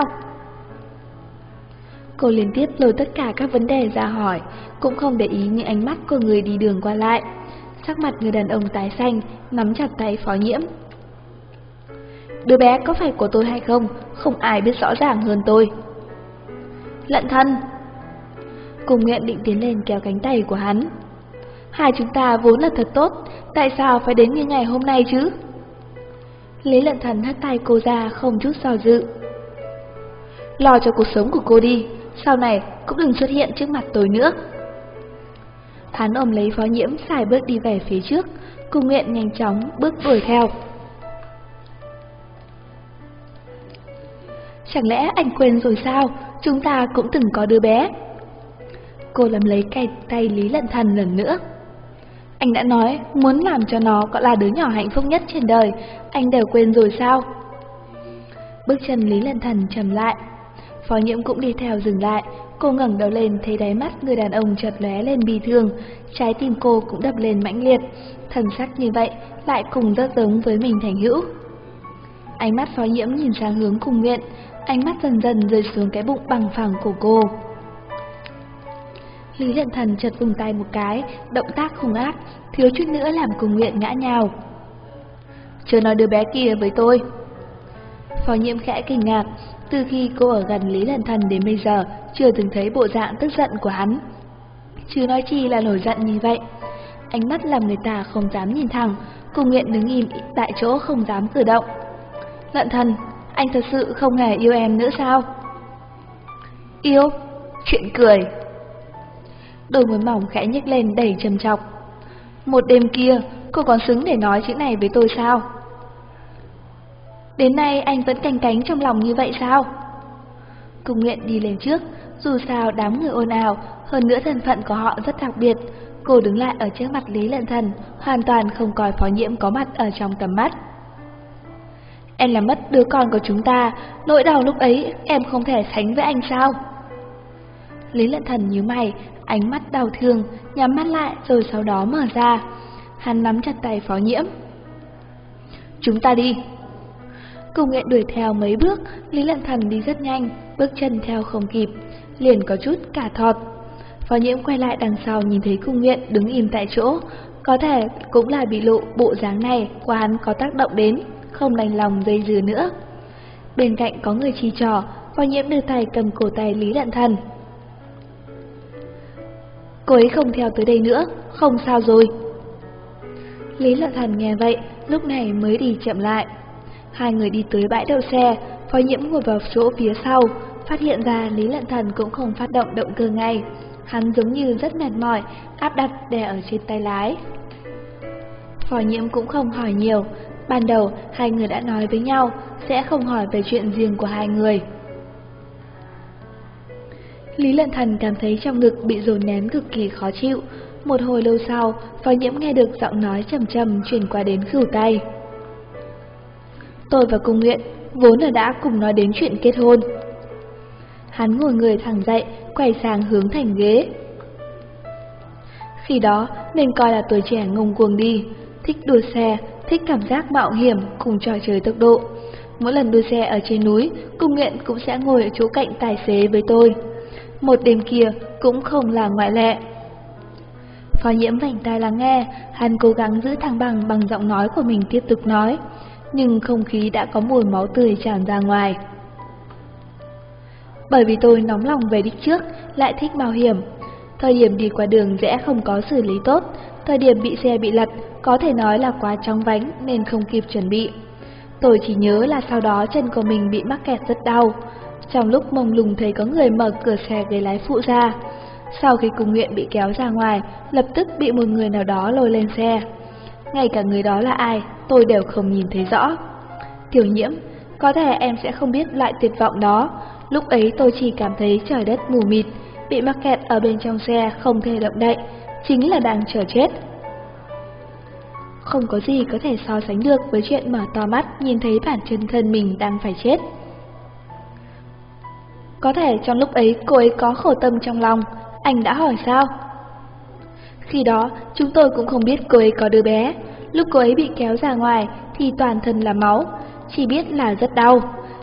Cô liên tiếp lôi tất cả các vấn đề ra hỏi, cũng không để ý những ánh mắt của người đi đường qua lại. Sắc mặt người đàn ông tái xanh, nắm chặt tay Phó Nhiễm. Đứa bé có phải của tôi hay không, không ai biết rõ ràng hơn tôi. Lận Thần. Cùng Nguyện định tiến lên kéo cánh tay của hắn. Hai chúng ta vốn là thật tốt, tại sao phải đến như ngày hôm nay chứ? Lý Lận Thần hất tay cô ra không chút do dự. Lo cho cuộc sống của cô đi, sau này cũng đừng xuất hiện trước mặt tôi nữa. Hắn ôm lấy Phó Nhiễm xài bước đi về phía trước, Cùng Nguyện nhanh chóng bước đuổi theo. Chẳng lẽ anh quên rồi sao? Chúng ta cũng từng có đứa bé. Cô nắm lấy tay Lý Lận Thần lần nữa. Anh đã nói muốn làm cho nó có là đứa nhỏ hạnh phúc nhất trên đời, anh đều quên rồi sao? Bước chân Lý Lận Thần chậm lại. Phó Nhiễm cũng đi theo dừng lại. Cô ngẩng đầu lên thấy đáy mắt người đàn ông chợt lóe lên bi thương, trái tim cô cũng đập lên mãnh liệt. Thần sắc như vậy lại cùng rất giống với mình Thành Hữu. Ánh mắt Phó Nhiễm nhìn sang hướng Cùng Nguyện, ánh mắt dần dần rơi xuống cái bụng bằng phẳng của cô. Lý Lận Thần chợt vùng tay một cái, động tác hung ác, thiếu chút nữa làm Cùng Nguyện ngã nhào. Chưa nói đứa bé kia với tôi. Phó Nhiễm khẽ kinh ngạc, từ khi cô ở gần Lý Lận Thần đến bây giờ chưa từng thấy bộ dạng tức giận của hắn. Chứ nói chi là nổi giận như vậy. Ánh mắt làm người ta không dám nhìn thẳng, Cùng Nguyện đứng im tại chỗ không dám cử động. Lận Thần, anh thật sự không hề yêu em nữa sao? Yêu? Chuyện cười. Đôi môi mỏng khẽ nhếch lên đầy trầm trọng. Một đêm kia, cô còn xứng để nói chữ này với tôi sao? Đến nay anh vẫn canh cánh trong lòng như vậy sao? Cung Nguyện đi lên trước, dù sao đám người ồn ào, hơn nữa thân phận của họ rất đặc biệt. Cô đứng lại ở trước mặt Lý Lận Thần, hoàn toàn không coi Phó Nhiễm có mặt ở trong tầm mắt. Em làm mất đứa con của chúng ta, nỗi đau lúc ấy em không thể sánh với anh sao? Lý Lận Thần nhíu mày, ánh mắt đau thương, nhắm mắt lại rồi sau đó mở ra. Hắn nắm chặt tay Phó Nhiễm. Chúng ta đi. Cung Nguyện đuổi theo mấy bước, Lý Lận Thần đi rất nhanh, bước chân theo không kịp, liền có chút cả thọt. Phó Nhiễm quay lại đằng sau nhìn thấy Cung Nguyện đứng im tại chỗ, có thể cũng là bị lộ bộ dáng này của hắn có tác động đến, không đành lòng dây dưa nữa. Bên cạnh có người chỉ trỏ, Phó Nhiễm đưa tay cầm cổ tay Lý Lận Thần. Cô ấy không theo tới đây nữa, không sao rồi. Lý Lận Thần nghe vậy, lúc này mới đi chậm lại. Hai người đi tới bãi đậu xe, Phó Nhiễm ngồi vào chỗ phía sau, phát hiện ra Lý Lận Thần cũng không phát động động cơ ngay. Hắn giống như rất mệt mỏi, áp đặt đè ở trên tay lái. Phó Nhiễm cũng không hỏi nhiều, ban đầu hai người đã nói với nhau sẽ không hỏi về chuyện riêng của hai người. Lý Lận Thần cảm thấy trong ngực bị dồn nén cực kỳ khó chịu. Một hồi lâu sau, Phó Nhiễm nghe được giọng nói trầm trầm truyền qua đến khửu tay. Tôi và Cung Nguyện vốn là đã cùng nói đến chuyện kết hôn. Hắn ngồi người thẳng dậy, quay sang hướng thành ghế. Khi đó nên coi là tuổi trẻ ngông cuồng đi, thích đua xe, thích cảm giác mạo hiểm cùng trò chơi tốc độ. Mỗi lần đua xe ở trên núi, Cung Nguyện cũng sẽ ngồi ở chỗ cạnh tài xế với tôi. Một đêm kia cũng không là ngoại lệ. Phó Nhiễm vành tai lắng nghe, hắn cố gắng giữ thăng bằng bằng giọng nói của mình tiếp tục nói, nhưng không khí đã có mùi máu tươi tràn ra ngoài. Bởi vì tôi nóng lòng về đích trước, lại thích mạo hiểm. Thời điểm đi qua đường rẽ không có xử lý tốt, thời điểm bị xe bị lật, có thể nói là quá chóng vánh nên không kịp chuẩn bị. Tôi chỉ nhớ là sau đó chân của mình bị mắc kẹt rất đau. Trong lúc mông lung thấy có người mở cửa xe ghế lái phụ ra. Sau khi Cung Nguyện bị kéo ra ngoài, lập tức bị một người nào đó lôi lên xe. Ngay cả người đó là ai, tôi đều không nhìn thấy rõ. Tiểu Nhiễm, có thể em sẽ không biết loại tuyệt vọng đó. Lúc ấy tôi chỉ cảm thấy trời đất mù mịt, bị mắc kẹt ở bên trong xe không thể động đậy, chính là đang chờ chết. Không có gì có thể so sánh được với chuyện mở to mắt nhìn thấy bản chân thân mình đang phải chết. Có thể trong lúc ấy cô ấy có khổ tâm trong lòng, anh đã hỏi sao? Khi đó chúng tôi cũng không biết cô ấy có đứa bé. Lúc cô ấy bị kéo ra ngoài thì toàn thân là máu, chỉ biết là rất đau.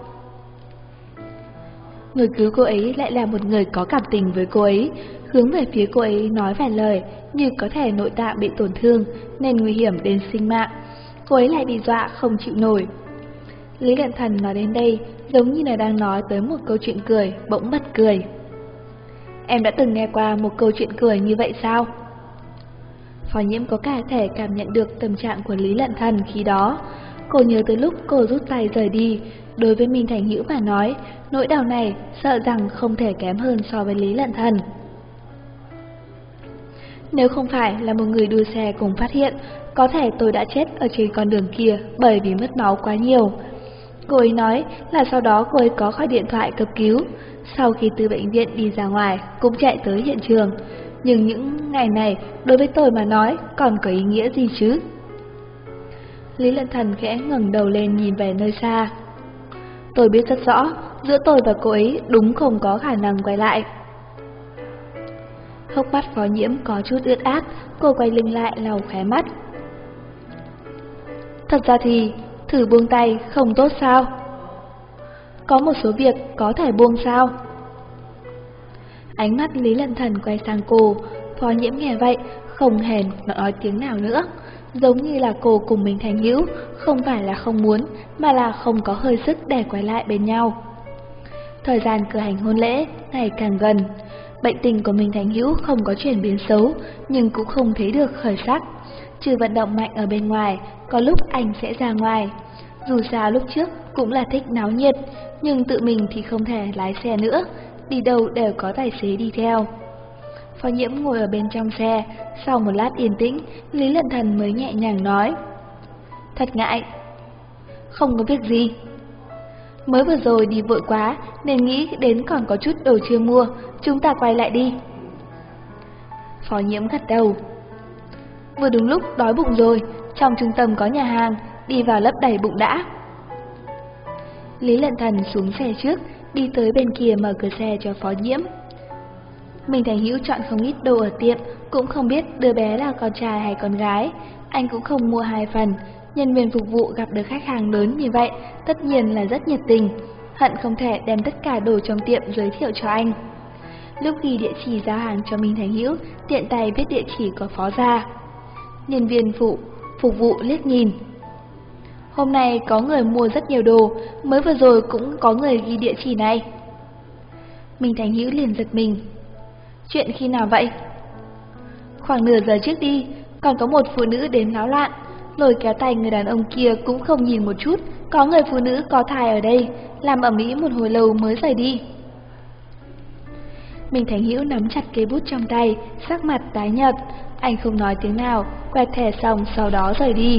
Người cứu cô ấy lại là một người có cảm tình với cô ấy, hướng về phía cô ấy nói vài lời như có thể nội tạng bị tổn thương nên nguy hiểm đến sinh mạng. Cô ấy lại bị dọa không chịu nổi. Lý Lận Thần nói đến đây giống như là đang nói tới một câu chuyện cười, bỗng bật cười. Em đã từng nghe qua một câu chuyện cười như vậy sao? Phó Nhiễm có cả thể cảm nhận được tâm trạng của Lý Lận Thần khi đó. Cô nhớ tới lúc cô rút tay rời đi, đối với Minh Thành Hữu mà nói, nỗi đau này sợ rằng không thể kém hơn so với Lý Lận Thần. Nếu không phải là một người đua xe cùng phát hiện, có thể tôi đã chết ở trên con đường kia bởi vì mất máu quá nhiều. Cô ấy nói là sau đó cô ấy có gọi điện thoại cấp cứu, sau khi từ bệnh viện đi ra ngoài cũng chạy tới hiện trường. Nhưng những ngày này đối với tôi mà nói còn có ý nghĩa gì chứ? Lý Lận Thần khẽ ngẩng đầu lên nhìn về nơi xa. Tôi biết rất rõ, giữa tôi và cô ấy đúng không có khả năng quay lại. Hốc mắt Phó Nhiễm có chút ướt át, cô quay lưng lại lau khóe mắt. Thật ra thì thử buông tay không tốt sao? Có một số việc có thể buông sao? Ánh mắt Lý Lận Thần quay sang cô, Phó Nhiễm nghe vậy không hề nói tiếng nào nữa, giống như là cô cùng Minh Thành Hữu không phải là không muốn mà là không có hơi sức để quay lại bên nhau. Thời gian cử hành hôn lễ ngày càng gần, bệnh tình của Minh Thành Hữu không có chuyển biến xấu nhưng cũng không thấy được khởi sắc. Trừ vận động mạnh ở bên ngoài, có lúc anh sẽ ra ngoài. Dù sao lúc trước cũng là thích náo nhiệt, nhưng tự mình thì không thể lái xe nữa, đi đâu đều có tài xế đi theo. Phó Nhiễm ngồi ở bên trong xe, sau một lát yên tĩnh, Lý Lận Thần mới nhẹ nhàng nói. Thật ngại. không có việc gì. Mới vừa rồi đi vội quá nên nghĩ đến còn có chút đồ chưa mua, chúng ta quay lại đi. Phó Nhiễm gật đầu. Vừa đúng lúc đói bụng rồi, trong trung tâm có nhà hàng, đi vào lấp đầy bụng đã. Lý Lận Thần xuống xe trước, đi tới bên kia mở cửa xe cho Phó Nhiễm. Minh Thành Hữu chọn không ít đồ ở tiệm, cũng không biết đứa bé là con trai hay con gái. Anh cũng không mua hai phần. Nhân viên phục vụ gặp được khách hàng lớn như vậy, tất nhiên là rất nhiệt tình, hận không thể đem tất cả đồ trong tiệm giới thiệu cho anh. Lúc ghi địa chỉ giao hàng cho Minh Thành Hữu, tiện tay viết địa chỉ của Phó gia. Nhân viên phục vụ liếc nhìn. Hôm nay có người mua rất nhiều đồ, mới vừa rồi cũng có người ghi địa chỉ này. Minh Thành Hữu liền giật mình. Chuyện khi nào vậy? Khoảng nửa giờ trước đi, còn có một phụ nữ đến náo loạn, lôi kéo tay người đàn ông kia cũng không nhìn một chút, có người phụ nữ có thai ở đây, làm ầm ĩ một hồi lâu mới rời đi. Minh Thành Hữu nắm chặt cây bút trong tay, sắc mặt tái nhợt, anh không nói tiếng nào, quẹt thẻ xong sau đó rời đi.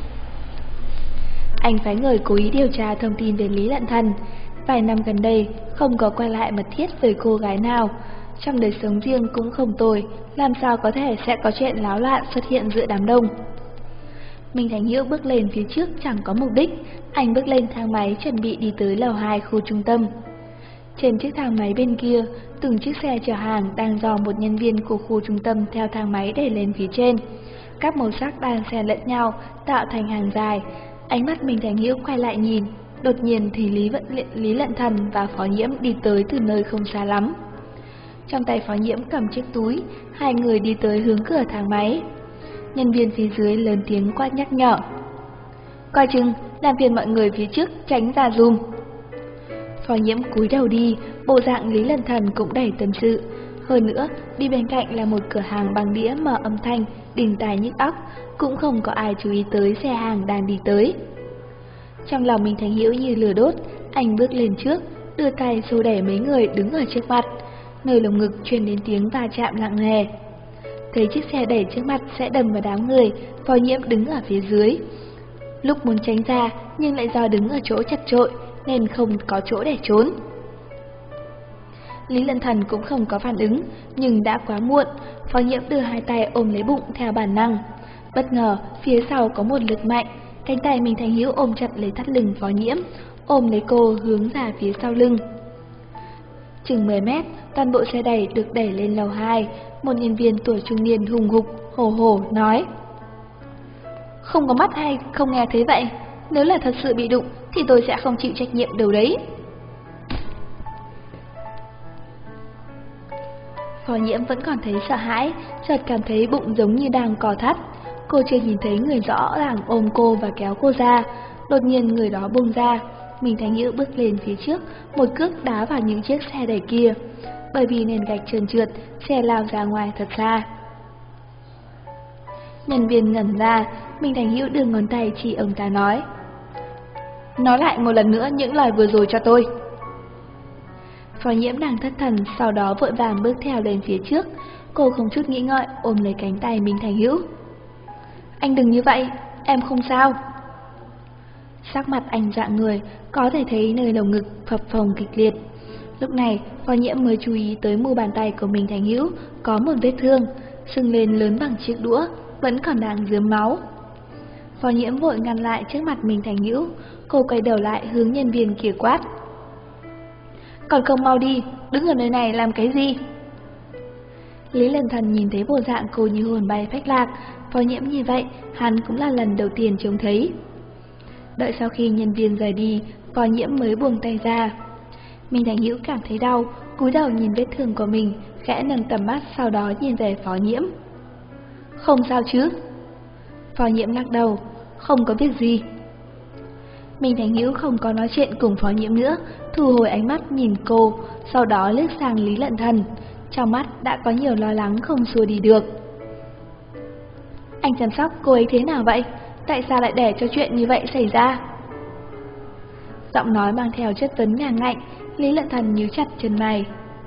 Anh phái người cố ý điều tra thông tin về Lý Lận Thần. Vài năm gần đây không có quay lại mật thiết với cô gái nào, trong đời sống riêng cũng không tồi, làm sao có thể sẽ có chuyện náo loạn xuất hiện giữa đám đông. Minh Thành Hữu bước lên phía trước chẳng có mục đích, anh bước lên thang máy chuẩn bị đi tới lầu 2 khu trung tâm. Trên chiếc thang máy bên kia, từng chiếc xe chở hàng đang do một nhân viên của khu trung tâm theo thang máy đẩy lên phía trên. Các màu sắc đang xen lẫn nhau, tạo thành hàng dài. Ánh mắt Minh Thành Hữu quay lại nhìn, đột nhiên thì Lý Lận Thần và Phó Nhiễm đi tới từ nơi không xa lắm. Trong tay Phó Nhiễm cầm chiếc túi, hai người đi tới hướng cửa thang máy. Nhân viên phía dưới lớn tiếng quát nhắc nhở. Coi chừng, làm phiền mọi người phía trước tránh ra dùm. Phó Nhiễm cúi đầu đi, bộ dạng Lý Lận Thần cũng đầy tâm sự. Hơn nữa, đi bên cạnh là một cửa hàng bằng đĩa mở âm thanh, đình tai nhức óc, cũng không có ai chú ý tới xe hàng đang đi tới. Trong lòng Minh Thành Hữu như lửa đốt, anh bước lên trước, đưa tay xô đẩy mấy người đứng ở trước mặt. Nơi lồng ngực truyền đến tiếng va chạm nặng nề. Thấy chiếc xe đẩy trước mặt sẽ đâm vào đám người, Phó Nhiễm đứng ở phía dưới. Lúc muốn tránh ra nhưng lại do đứng ở chỗ chật chội nên không có chỗ để trốn. Lý Lận Thần cũng không có phản ứng, nhưng đã quá muộn. Phó Nhiễm đưa hai tay ôm lấy bụng theo bản năng. Bất ngờ phía sau có một lực mạnh, cánh tay Minh Thành Hữu ôm chặt lấy thắt lưng Phó Nhiễm, ôm lấy cô hướng ra phía sau lưng. Chừng 10 mét, toàn bộ xe đẩy được đẩy lên lầu 2. Một nhân viên tuổi trung niên hùng hục, hổ hổ nói: Không có mắt hay không nghe thấy vậy? Nếu là thật sự bị đụng thì tôi sẽ không chịu trách nhiệm đâu đấy. Phó Nhiễm vẫn còn thấy sợ hãi, chợt cảm thấy bụng giống như đang cò thắt. Cô chưa nhìn thấy người rõ ràng ôm cô và kéo cô ra. Đột nhiên người đó buông ra. Minh Thành Hữu bước lên phía trước, một cước đá vào những chiếc xe đẩy kia. Bởi vì nền gạch trơn trượt, xe lao ra ngoài thật xa. Nhân viên ngẩn ra, Minh Thành Hữu đưa ngón tay chỉ ông ta nói: Nói lại một lần nữa những lời vừa rồi cho tôi. Phó Nhiễm đang thất thần, sau đó vội vàng bước theo lên phía trước. Cô không chút nghĩ ngợi ôm lấy cánh tay Minh Thành Hữu. Anh đừng như vậy, em không sao. Sắc mặt anh rạng người, có thể thấy nơi lồng ngực phập phồng kịch liệt. Lúc này, Phó Nhiễm mới chú ý tới mu bàn tay của Minh Thành Hữu có một vết thương, sưng lên lớn bằng chiếc đũa, vẫn còn đang rớm máu. Phó Nhiễm vội ngăn lại trước mặt Minh Thành Hữu, cô quay đầu lại hướng nhân viên kia quát: Còn không mau đi, đứng ở nơi này làm cái gì? Lý Lận Thần nhìn thấy bộ dạng cô như hồn bay phách lạc, Phó Nhiễm như vậy, hắn cũng là lần đầu tiên trông thấy. Đợi sau khi nhân viên rời đi, Phó Nhiễm mới buông tay ra. Minh Thành Hữu cảm thấy đau, cúi đầu nhìn vết thương của mình, khẽ nâng tầm mắt, sau đó nhìn về Phó Nhiễm. Không sao chứ? Phó Nhiễm lắc đầu, không có việc gì. Minh Thành Hữu không có nói chuyện cùng Phó Nhiễm nữa, thu hồi ánh mắt nhìn cô, sau đó liếc sang Lý Lận Thần. Trong mắt đã có nhiều lo lắng không xua đi được. Anh chăm sóc cô ấy thế nào vậy? Tại sao lại để cho chuyện như vậy xảy ra? Giọng nói mang theo chất vấn nhàn ngạnh, Lý Lận Thần nhíu chặt chân mày.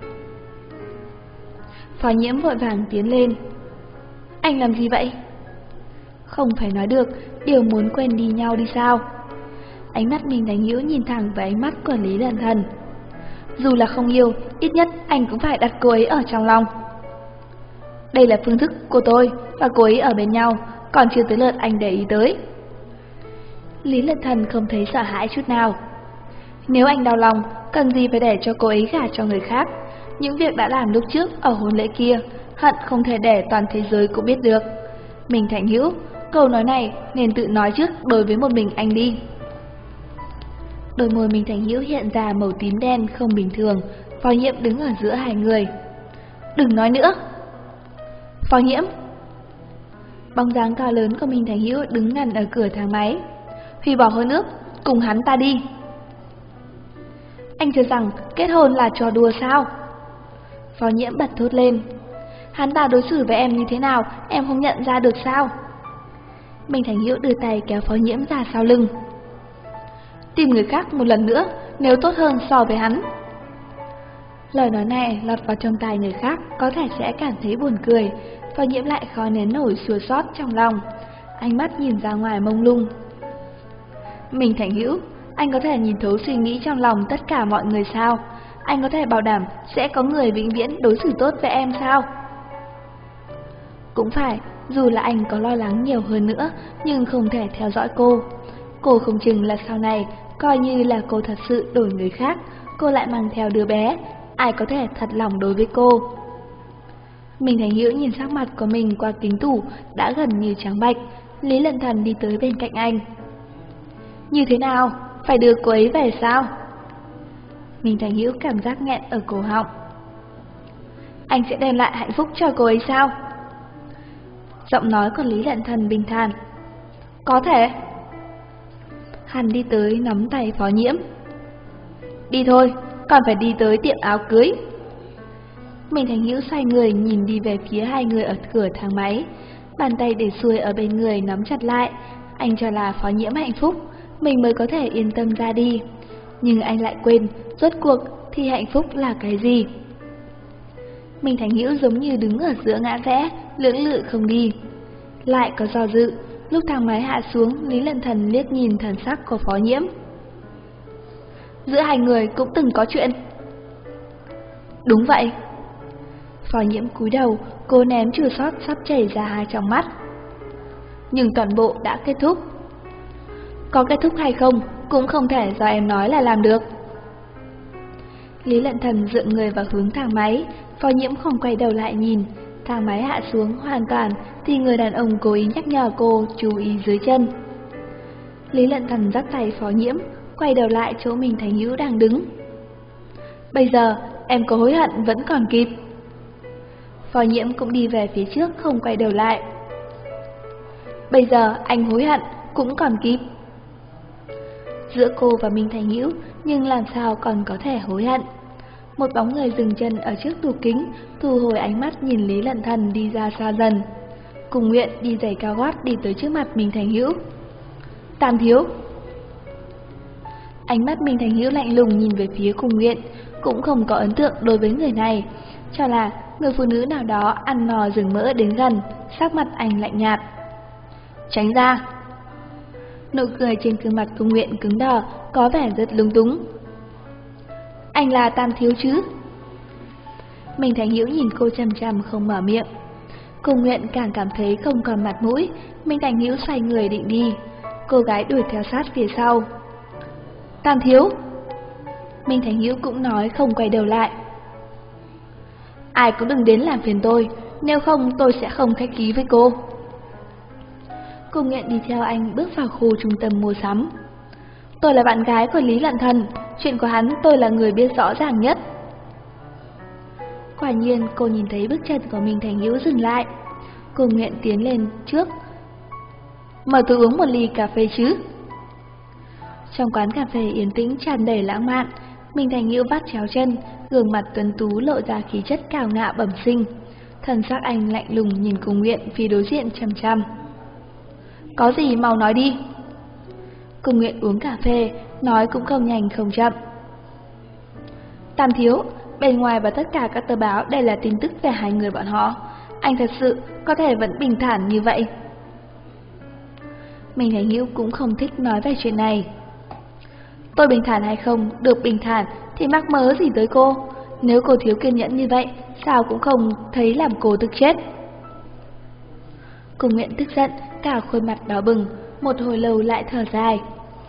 Phó Nhiễm vội vàng tiến lên. Anh làm gì vậy? Không phải nói được, điều muốn quen đi nhau đi sao? Ánh mắt Minh Thành Hữu nhìn thẳng với ánh mắt của Lý Lận Thần. Dù là không yêu, ít nhất anh cũng phải đặt cô ấy ở trong lòng. Đây là phương thức của tôi và cô ấy ở bên nhau, còn chưa tới lượt anh để ý tới. Lý Lận Thần không thấy sợ hãi chút nào. Nếu anh đau lòng, cần gì phải để cho cô ấy gả cho người khác. Những việc đã làm lúc trước ở hôn lễ kia, hận không thể để toàn thế giới cũng biết được. Minh Thành Hữu, câu nói này nên tự nói trước đối với một mình anh đi. Đôi môi Minh Thành Hữu hiện ra màu tím đen không bình thường. Phó Nhiễm đứng ở giữa hai người. Đừng nói nữa. Phó Nhiễm. Bóng dáng cao lớn của Minh Thành Hữu đứng ngăn ở cửa thang máy. Hủy bỏ hôn ước, cùng hắn ta đi. Anh cho rằng kết hôn là trò đùa sao? Phó Nhiễm bật thốt lên. Hắn ta đối xử với em như thế nào, em không nhận ra được sao? Minh Thành Hữu đưa tay kéo Phó Nhiễm ra sau lưng. Tìm người khác một lần nữa, nếu tốt hơn so với hắn. Lời nói này lọt vào trong tai người khác có thể sẽ cảm thấy buồn cười. Phó Nhiễm lại khó nén nổi chua xót trong lòng. Ánh mắt nhìn ra ngoài mông lung. Minh Thành Hữu, anh có thể nhìn thấu suy nghĩ trong lòng tất cả mọi người sao? Anh có thể bảo đảm sẽ có người vĩnh viễn đối xử tốt với em sao? Cũng phải, dù là anh có lo lắng nhiều hơn nữa, nhưng không thể theo dõi cô. Cô không chừng là sau này, coi như là cô thật sự đổi người khác, cô lại mang theo đứa bé, ai có thể thật lòng đối với cô. Minh Thành Hữu nhìn sắc mặt của mình qua kính tủ đã gần như trắng bạch. Lý Lận Thần đi tới bên cạnh anh. Như thế nào? Phải đưa cô ấy về sao? Minh Thành Hữu cảm giác nghẹn ở cổ họng. Anh sẽ đem lại hạnh phúc cho cô ấy sao? Giọng nói của Lý Lận Thần bình thản. Có thể. Hắn đi tới nắm tay Phó Nhiễm. Đi thôi, còn phải đi tới tiệm áo cưới. Minh Thành Hữu xoay người nhìn đi về phía hai người ở cửa thang máy. Bàn tay để xuôi ở bên người nắm chặt lại. Anh cho là Phó Nhiễm hạnh phúc, mình mới có thể yên tâm ra đi. Nhưng anh lại quên, rốt cuộc thì hạnh phúc là cái gì? Minh Thành Hữu giống như đứng ở giữa ngã rẽ, lưỡng lự không đi. Lại có do dự, lúc thang máy hạ xuống, Lý Lận Thần liếc nhìn thần sắc của Phó Nhiễm. Giữa hai người cũng từng có chuyện. Đúng vậy. Phó Nhiễm cúi đầu, cô ném chua xót sắp chảy ra hai trong mắt. Nhưng toàn bộ đã kết thúc. Có kết thúc hay không cũng không thể do em nói là làm được. Lý Lận Thần dựa người vào hướng thang máy. Phó Nhiễm không quay đầu lại nhìn. Thang máy hạ xuống hoàn toàn thì người đàn ông cố ý nhắc nhở cô chú ý dưới chân. Lý Lận Thần dắt tay Phó Nhiễm, quay đầu lại chỗ Minh Thành Hữu đang đứng. Bây giờ em có hối hận vẫn còn kịp. Phó Nhiễm cũng đi về phía trước không quay đầu lại. Bây giờ anh hối hận cũng còn kịp. Giữa cô và Minh Thành Hữu, nhưng làm sao còn có thể hối hận. Một bóng người dừng chân ở trước tủ kính, thu hồi ánh mắt nhìn Lý Lận Thần đi ra xa dần. Cùng Nguyện đi giày cao gót đi tới trước mặt Minh Thành Hữu. Tam thiếu. Ánh mắt Minh Thành Hữu lạnh lùng nhìn về phía Cùng Nguyện, cũng không có ấn tượng đối với người này, cho là người phụ nữ nào đó ăn nò rừng mỡ đến gần, sắc mặt anh lạnh nhạt. Tránh ra. Nụ cười trên gương mặt Cùng Nguyện cứng đờ, có vẻ rất lúng túng. Anh là Tam thiếu chứ? Minh Thành Hữu nhìn cô chằm chằm không mở miệng. Cùng Nguyện càng cảm thấy không còn mặt mũi. Minh Thành Hữu xoay người định đi. Cô gái đuổi theo sát phía sau. Tam thiếu. Minh Thành Hữu cũng nói không quay đầu lại. Ai cũng đừng đến làm phiền tôi, nếu không tôi sẽ không khách khí với cô. Cùng Nguyện đi theo anh bước vào khu trung tâm mua sắm. Tôi là bạn gái của Lý Lận Thần, chuyện của hắn tôi là người biết rõ ràng nhất. Quả nhiên cô nhìn thấy bước chân của Minh Thành Hữu dừng lại. Cùng Nguyện tiến lên trước. Mời tôi uống một ly cà phê chứ. Trong quán cà phê yên tĩnh tràn đầy lãng mạn, Minh Thành Hữu vắt chéo chân, gương mặt tuấn tú lộ ra khí chất cao ngạo bẩm sinh. Thần sắc anh lạnh lùng nhìn Cùng Nguyện phía đối diện chằm chằm. Có gì mau nói đi. Cùng Nguyện uống cà phê, nói cũng không nhanh không chậm. Tam thiếu, bên ngoài và tất cả các tờ báo đều là tin tức về hai người bọn họ. Anh thật sự có thể vẫn bình thản như vậy? Minh Thành Hữu cũng không thích nói về chuyện này. Tôi bình thản hay không được bình thản thì mắc mớ gì tới cô. Nếu cô thiếu kiên nhẫn như vậy, sao cũng không thấy làm cô tức chết. Cùng Nguyện tức giận, cả khuôn mặt đỏ bừng, một hồi lâu lại thở dài.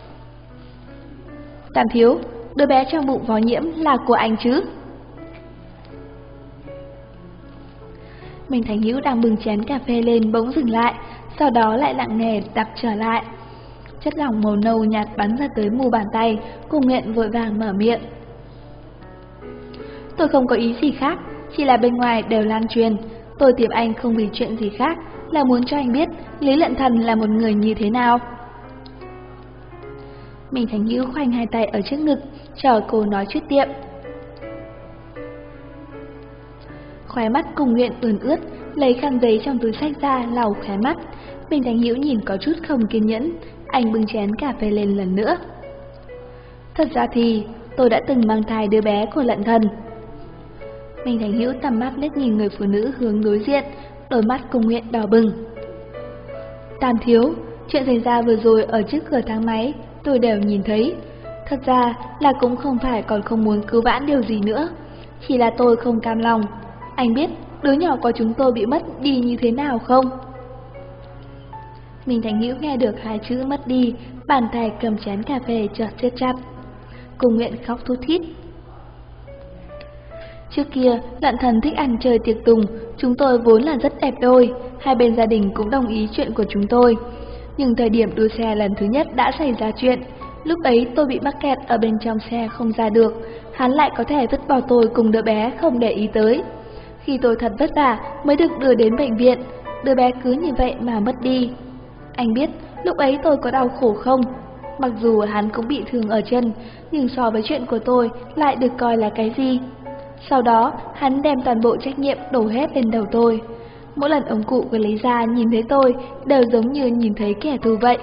Tam thiếu, đứa bé trong bụng Phó Nhiễm là của anh chứ? Minh Thành Hữu đang bưng chén cà phê lên bỗng dừng lại, sau đó lại nặng nề đặt trở lại. Chất lỏng màu nâu nhạt bắn ra tới mu bàn tay, Cùng Nguyện vội vàng mở miệng. Tôi không có ý gì khác, chỉ là bên ngoài đều lan truyền. Tôi tìm anh không vì chuyện gì khác, là muốn cho anh biết Lý Lận Thần là một người như thế nào. Minh Thành Hữu khoanh hai tay ở trước ngực, chờ cô nói chuyện tiệm. Khóe mắt Cùng Nguyện ươn ướt, lấy khăn giấy trong túi xách ra lau khóe mắt. Minh Thành Hữu nhìn có chút không kiên nhẫn, anh bưng chén cà phê lên lần nữa. Thật ra thì tôi đã từng mang thai đứa bé của Lận Thần. Minh Thành Hữu tầm mắt liếc nhìn người phụ nữ hướng đối diện, đôi mắt Cùng Nguyện đỏ bừng. Tam thiếu, chuyện xảy ra vừa rồi ở trước cửa thang máy tôi đều nhìn thấy. Thật ra là cũng không phải còn không muốn cứu vãn điều gì nữa, chỉ là tôi không cam lòng. Anh biết đứa nhỏ của chúng tôi bị mất đi như thế nào không? Minh Thành Hữu nghe được hai chữ mất đi, bàn tay cầm chén cà phê chợt siết chặt. Cùng Nguyện khóc thút thít. Trước kia, Lận Thần thích ăn chơi tiệc tùng, chúng tôi vốn là rất đẹp đôi, hai bên gia đình cũng đồng ý chuyện của chúng tôi. Nhưng thời điểm đua xe lần thứ nhất đã xảy ra chuyện, lúc ấy tôi bị mắc kẹt ở bên trong xe không ra được, hắn lại có thể vứt bỏ tôi cùng đứa bé không để ý tới. Khi tôi thật vất vả mới được đưa đến bệnh viện, đứa bé cứ như vậy mà mất đi. Anh biết lúc ấy tôi có đau khổ không? Mặc dù hắn cũng bị thương ở chân, nhưng so với chuyện của tôi lại được coi là cái gì? Sau đó, hắn đem toàn bộ trách nhiệm đổ hết lên đầu tôi. Mỗi lần ông cụ của Lý Gia nhìn thấy tôi đều giống như nhìn thấy kẻ thù vậy.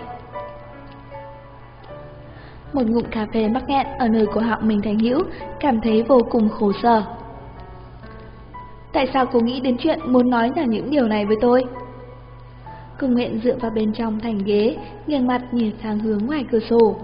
Một ngụm cà phê mắc nghẹn ở nơi cổ họng Minh Thành Hữu, cảm thấy vô cùng khổ sở. Tại sao cô nghĩ đến chuyện muốn nói là những điều này với tôi? Cùng Nguyện dựa vào bên trong thành ghế, nghiêng mặt nhìn sang hướng ngoài cửa sổ.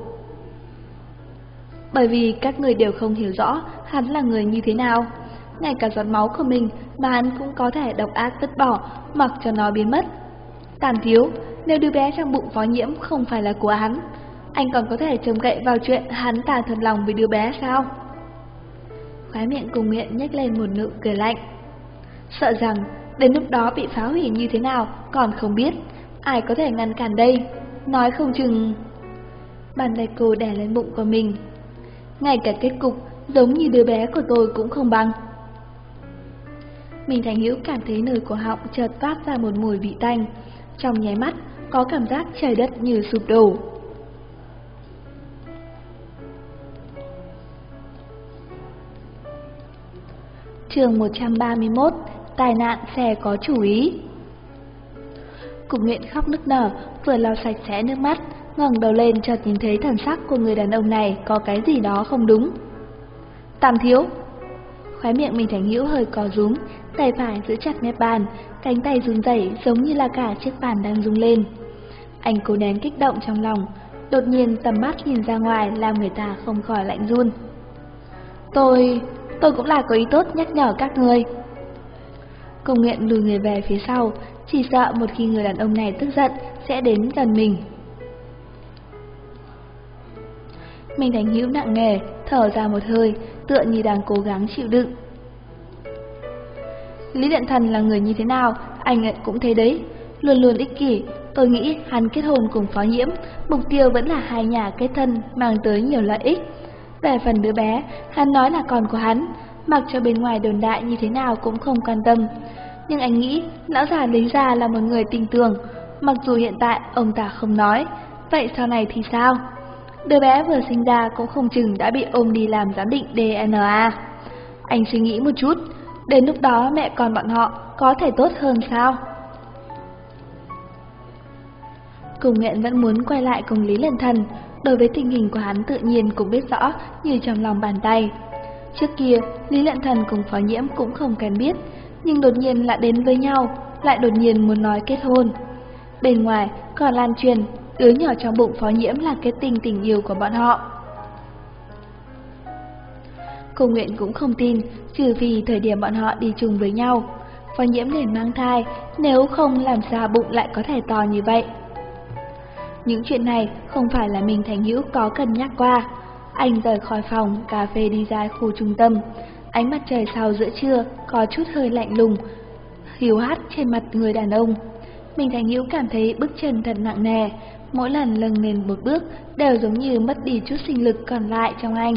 Bởi vì các người đều không hiểu rõ hắn là người như thế nào. Ngay cả giọt máu của mình mà hắn cũng có thể độc ác vứt bỏ, mặc cho nó biến mất. Tam thiếu, nếu đứa bé trong bụng Phó Nhiễm không phải là của hắn, anh còn có thể trông cậy vào chuyện hắn ta thật lòng với đứa bé sao? Khóe miệng Cùng Nguyện nhếch lên một nụ cười lạnh. Sợ rằng đến lúc đó bị phá hủy như thế nào còn không biết, ai có thể ngăn cản đây? Nói không chừng... Bàn tay cô đè lên bụng của mình. Ngay cả kết cục giống như đứa bé của tôi cũng không bằng. Minh Thành Hữu cảm thấy nơi cổ họng chợt phát ra một mùi vị tanh, trong nháy mắt có cảm giác trời đất như sụp đổ. Chương 131, tai nạn xe có chủ ý. Cùng Nguyện khóc nức nở, vừa lau sạch sẽ nước mắt, ngẩng đầu lên chợt nhìn thấy thần sắc của người đàn ông này có cái gì đó không đúng. Tam thiếu. Khóe miệng Minh Thành Hữu hơi co rúm, tay phải giữ chặt mép bàn, cánh tay run rẩy giống như là cả chiếc bàn đang rung lên. Anh cố nén kích động trong lòng, đột nhiên tầm mắt nhìn ra ngoài làm người ta không khỏi lạnh run. Tôi cũng là có ý tốt nhắc nhở các người. Cùng Nguyện lùi người về phía sau, chỉ sợ một khi người đàn ông này tức giận sẽ đến gần mình. Minh Thành Hữu nặng nề thở ra một hơi, tựa như đang cố gắng chịu đựng. Lý Lận Thần là người như thế nào, anh ấy cũng thấy đấy, luôn luôn ích kỷ. Tôi nghĩ hắn kết hôn cùng Phó Nhiễm, mục tiêu vẫn là hai nhà kết thân, mang tới nhiều lợi ích. Về phần đứa bé, hắn nói là con của hắn, mặc cho bên ngoài đồn đại như thế nào cũng không quan tâm. Nhưng anh nghĩ lão già Lý Gia là một người tin tưởng, mặc dù hiện tại ông ta không nói, vậy sau này thì sao? Đứa bé vừa sinh ra cũng không chừng đã bị ôm đi làm giám định DNA. Anh suy nghĩ một chút, đến lúc đó mẹ con bọn họ có thể tốt hơn sao? Cùng Nguyện vẫn muốn quay lại cùng Lý Lận Thần, đối với tình hình của hắn tự nhiên cũng biết rõ như trong lòng bàn tay. Trước kia, Lý Lận Thần cùng Phó Nhiễm cũng không quen biết, nhưng đột nhiên lại đến với nhau, lại đột nhiên muốn nói kết hôn. Bên ngoài còn lan truyền đứa nhỏ trong bụng Phó Nhiễm là kết tình tình yêu của bọn họ. Cô Nguyện cũng không tin, trừ vì thời điểm bọn họ đi chung với nhau. Phó Nhiễm liền mang thai, nếu không làm sao bụng lại có thể to như vậy. Những chuyện này không phải là Minh Thành Hữu có cân nhắc qua. Anh rời khỏi phòng cà phê đi ra khu trung tâm. Ánh mặt trời sau giữa trưa có chút hơi lạnh lùng, hiu hắt trên mặt người đàn ông. Minh Thành Hữu cảm thấy bước chân thật nặng nề, mỗi lần lâng lên một bước đều giống như mất đi chút sinh lực còn lại trong anh.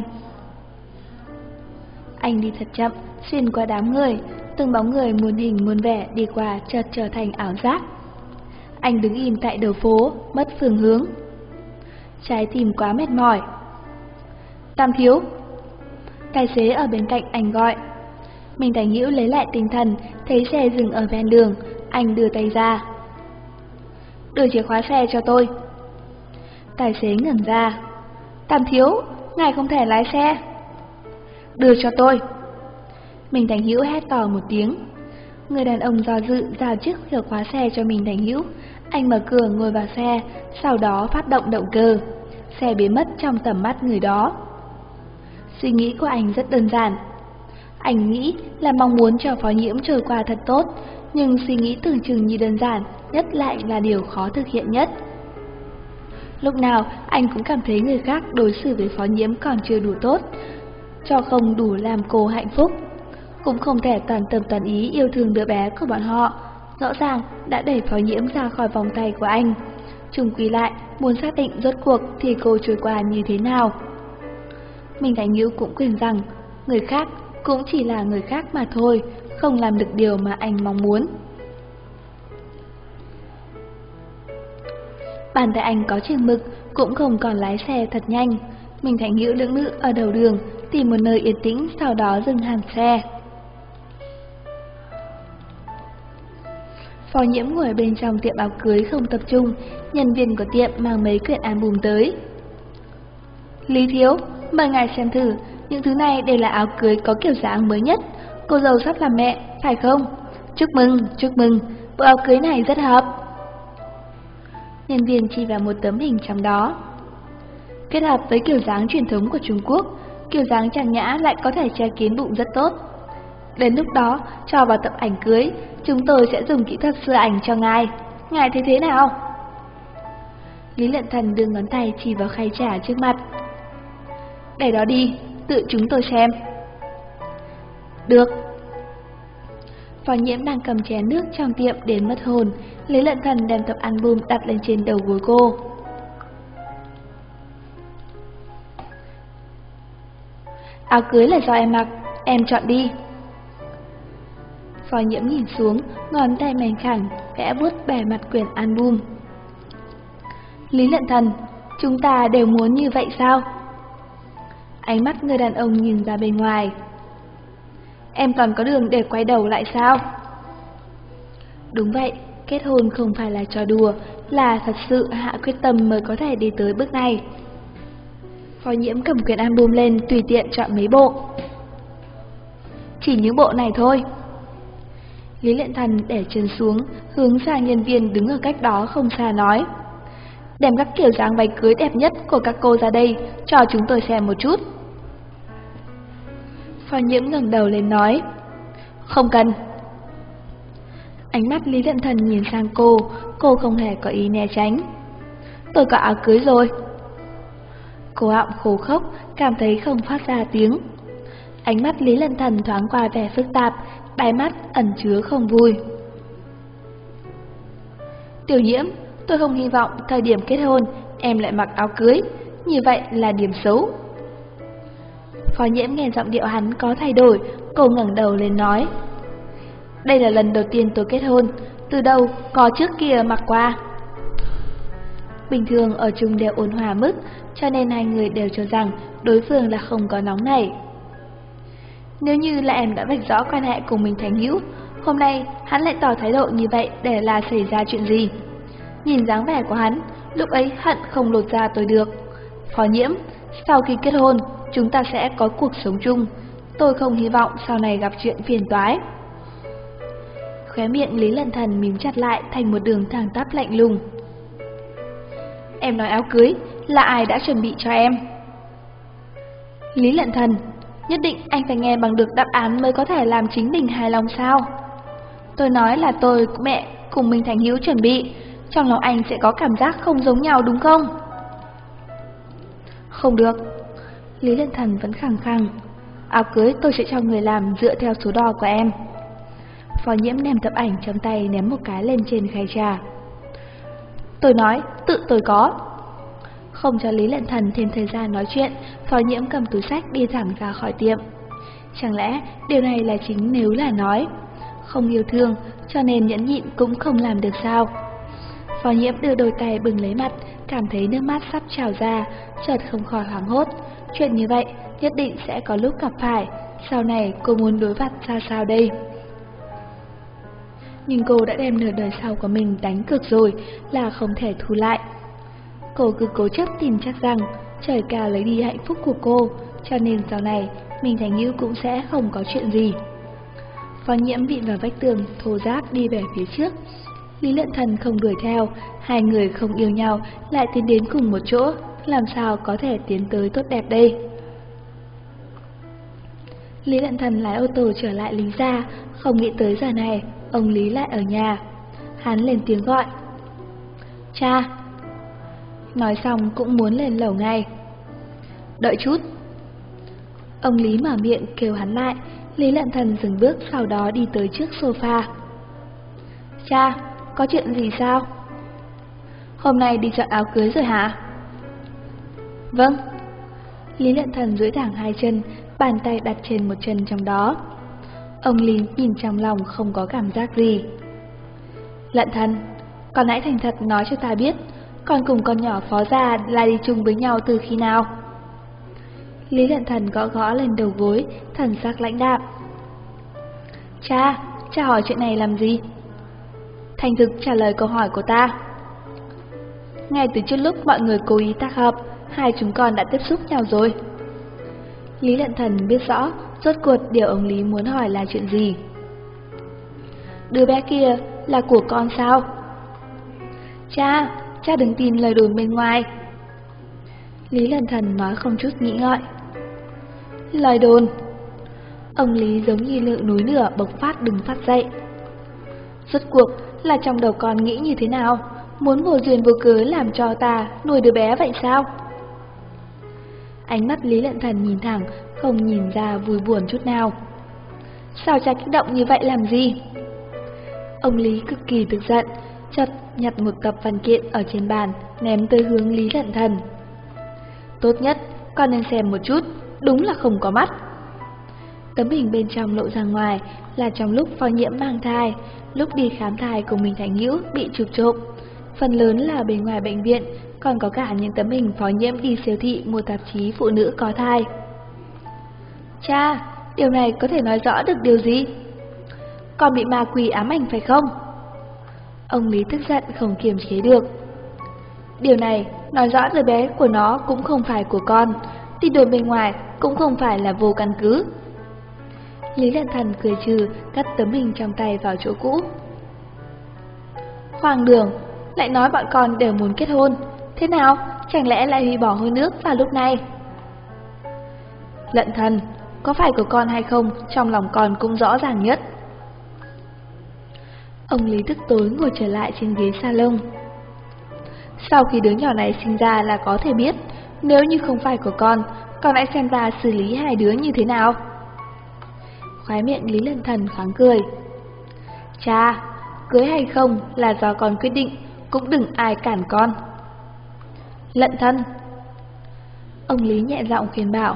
Anh đi thật chậm, xuyên qua đám người, từng bóng người muôn hình muôn vẻ đi qua chợt trở thành ảo giác. Anh đứng im tại đầu phố, mất phương hướng. Trái tim quá mệt mỏi. Tam thiếu. Tài xế ở bên cạnh anh gọi. Minh Thành Hữu lấy lại tinh thần, thấy xe dừng ở ven đường, anh đưa tay ra. Đưa chìa khóa xe cho tôi. Tài xế ngẩn ra. Tam thiếu, ngài không thể lái xe. Đưa cho tôi. Minh Thành Hữu hét to một tiếng. Người đàn ông do dự giao chiếc chìa khóa xe cho Minh Thành Hữu. Anh mở cửa ngồi vào xe, sau đó phát động động cơ. Xe biến mất trong tầm mắt người đó. Suy nghĩ của anh rất đơn giản. Anh nghĩ là mong muốn cho Phó Nhiễm trôi qua thật tốt, nhưng suy nghĩ tưởng chừng như đơn giản nhất lại là điều khó thực hiện nhất. Lúc nào anh cũng cảm thấy người khác đối xử với Phó Nhiễm còn chưa đủ tốt, cho không đủ làm cô hạnh phúc. Cũng không thể toàn tâm toàn ý yêu thương đứa bé của bọn họ. Rõ ràng đã đẩy Phó Nhiễm ra khỏi vòng tay của anh. Chung quy lại muốn xác định rốt cuộc thì cô trôi qua như thế nào. Minh Thành Hữu cũng quên rằng người khác cũng chỉ là người khác mà thôi, không làm được điều mà anh mong muốn. Bàn tay anh có chừng mực, cũng không còn lái xe thật nhanh. Minh Thành Hữu lưỡng lự ở đầu đường, tìm một nơi yên tĩnh, sau đó dừng hẳn xe. Phó Nhiễm ngồi bên trong tiệm áo cưới không tập trung, nhân viên của tiệm mang mấy quyển album tới. Lý thiếu, mời ngài xem thử, những thứ này đều là áo cưới có kiểu dáng mới nhất. Cô dâu sắp làm mẹ, phải không? Chúc mừng, bộ áo cưới này rất hợp. Nhân viên chỉ vào một tấm hình trong đó. Kết hợp với kiểu dáng truyền thống của Trung Quốc, kiểu dáng trang nhã lại có thể che kín bụng rất tốt. Đến lúc đó, cho vào tập ảnh cưới, chúng tôi sẽ dùng kỹ thuật sửa ảnh cho ngài. Ngài thấy thế nào? Lý Lận Thần đưa ngón tay chỉ vào khay trà trước mặt. Để đó đi, tự chúng tôi xem. Được. Phó Nhiễm đang cầm chén nước trong tiệm đến mất hồn. Lý Lận Thần đem tập album đặt lên trên đầu gối cô. Áo cưới là do em mặc, em chọn đi. Phó Nhiễm nhìn xuống, ngón tay mảnh khảnh vẽ vuốt bề mặt quyển album. Lý Lận Thần, chúng ta đều muốn như vậy sao? Ánh mắt người đàn ông nhìn ra bên ngoài. Em còn có đường để quay đầu lại sao? Đúng vậy, kết hôn không phải là trò đùa, là thật sự hạ quyết tâm mới có thể đi tới bước này. Phó Nhiễm cầm quyển album lên tùy tiện chọn mấy bộ. Chỉ những bộ này thôi. Lý Lệ Thần để chân xuống, hướng sang nhân viên đứng ở cách đó không xa nói. Đem các kiểu dáng váy cưới đẹp nhất của các cô ra đây, cho chúng tôi xem một chút. Phó Nhiễm ngẩng đầu lên nói. Không cần. Ánh mắt Lý Lệ Thần nhìn sang cô không hề có ý né tránh. Tôi có áo cưới rồi. Cô họng khô khốc, cảm thấy không phát ra tiếng. Ánh mắt Lý Lệ Thần thoáng qua vẻ phức tạp, đáy mắt ẩn chứa không vui. Tiểu Nhiễm, tôi không hy vọng thời điểm kết hôn em lại mặc áo cưới, như vậy là điểm xấu. Phó Nhiễm nghe giọng điệu hắn có thay đổi, cô ngẩng đầu lên nói. Đây là lần đầu tiên tôi kết hôn, từ đâu có trước kia mặc qua. Bình thường ở chung đều ôn hòa mức, cho nên hai người đều cho rằng đối phương là không có nóng nảy. Nếu như là em đã vạch rõ quan hệ cùng mình Thành Hữu, hôm nay hắn lại tỏ thái độ như vậy để là xảy ra chuyện gì? Nhìn dáng vẻ của hắn, lúc ấy hận không lột ra tôi được. Phó Nhiễm, sau khi kết hôn, chúng ta sẽ có cuộc sống chung. Tôi không hy vọng sau này gặp chuyện phiền toái. Khóe miệng Lý Lận Thần mím chặt lại thành một đường thẳng tắp lạnh lùng. Em nói áo cưới, là ai đã chuẩn bị cho em? Lý Lận Thần, nhất định anh phải nghe bằng được đáp án mới có thể làm chính mình hài lòng sao? Tôi nói là tôi, mẹ cùng Minh Thành Hữu chuẩn bị, trong lòng anh sẽ có cảm giác không giống nhau đúng không? Không được. Lý Lận Thần vẫn khăng khăng. Áo cưới tôi sẽ cho người làm dựa theo số đo của em. Phó Nhiễm đem tập ảnh trong tay ném một cái lên trên khay trà. Tôi nói, tự tôi có. Không cho Lý Lận Thần thêm thời gian nói chuyện, Phó Nhiễm cầm túi xách đi thẳng ra khỏi tiệm. Chẳng lẽ điều này là chính nếu là nói không yêu thương, cho nên nhẫn nhịn cũng không làm được sao? Phó Nhiễm đưa đôi tay bừng lấy mặt, cảm thấy nước mắt sắp trào ra, chợt không khỏi hoảng hốt. Chuyện như vậy nhất định sẽ có lúc gặp phải, sau này cô muốn đối mặt ra sao đây? Nhưng cô đã đem nửa đời sau của mình đánh cược rồi, là không thể thu lại. Cô cứ cố chấp tin chắc rằng trời cao lấy đi hạnh phúc của cô, cho nên sau này Minh Thành Hữu cũng sẽ không có chuyện gì. Phó Nhiễm vịn vào vách tường, thô ráp đi về phía trước. Lý Lận Thần không đuổi theo, hai người không yêu nhau lại tiến đến cùng một chỗ, làm sao có thể tiến tới tốt đẹp đây? Lý Lận Thần lái ô tô trở lại Lý gia, không nghĩ tới giờ này ông Lý lại ở nhà. Hắn lên tiếng gọi. Cha! Nói xong cũng muốn lên lầu ngay. Đợi chút! Ông Lý mở miệng kêu hắn lại. Lý Lận Thần dừng bước, sau đó đi tới trước sofa. Cha! Có chuyện gì sao? Hôm nay đi chọn áo cưới rồi hả? Vâng. Lý Lận Thần duỗi thẳng hai chân, bàn tay đặt trên một chân trong đó. Ông Lý nhìn trong lòng không có cảm giác gì. Lận Thần, con hãy thành thật nói cho ta biết, con cùng con nhỏ Phó gia là đi chung với nhau từ khi nào? Lý Lận Thần gõ gõ lên đầu gối, thần sắc lãnh đạm. Cha hỏi chuyện này làm gì? Thành thực trả lời câu hỏi của ta. Ngay từ trước lúc mọi người cố ý tác hợp, hai chúng con đã tiếp xúc nhau rồi. Lý Lận Thần biết rõ rốt cuộc điều ông Lý muốn hỏi là chuyện gì. Đứa bé kia là của con sao? Cha đừng tin lời đồn bên ngoài. Lý Lận Thần nói không chút nghĩ ngợi. Lời đồn? Ông Lý giống như lựu núi lửa bộc phát đứng phát dậy. Rốt cuộc là trong đầu con nghĩ như thế nào? Muốn vô duyên vô cớ làm cho ta nuôi đứa bé vậy sao? Ánh mắt Lý Lận Thần nhìn thẳng, không nhìn ra vui buồn chút nào. Sao cha kích động như vậy làm gì? Ông Lý cực kỳ tức giận, chợt nhặt một tập văn kiện ở trên bàn, ném tới hướng Lý Lận Thần. Tốt nhất, con nên xem một chút, đúng là không có mắt. Tấm hình bên trong lộ ra ngoài là trong lúc Phó Nhiễm mang thai, lúc đi khám thai của Minh Thành Hữu bị chụp trộm. Phần lớn là bên ngoài bệnh viện, còn có cả những tấm hình Phó Nhiễm đi siêu thị mua tạp chí phụ nữ có thai. Cha, điều này có thể nói rõ được điều gì? Con bị ma quỷ ám ảnh phải không? Ông Lý tức giận không kiềm chế được. Điều này nói rõ đứa bé của nó cũng không phải của con, tin đồn bên ngoài cũng không phải là vô căn cứ. Lý Lận Thần cười trừ, cất tấm hình trong tay vào chỗ cũ. Hoàng đường, lại nói bọn con đều muốn kết hôn, thế nào, chẳng lẽ lại hủy bỏ hôn ước vào lúc này? Lận Thần, có phải của con hay không, trong lòng con cũng rõ ràng nhất. Ông Lý tức tối ngồi trở lại trên ghế salon. Sau khi đứa nhỏ này sinh ra là có thể biết, nếu như không phải của con hãy xem ta xử lý hai đứa như thế nào. Khóe miệng Lý Lận Thần thoáng cười. Cha, cưới hay không là do con quyết định, cũng đừng ai cản con. Lận Thần. Ông Lý nhẹ giọng khuyên bảo.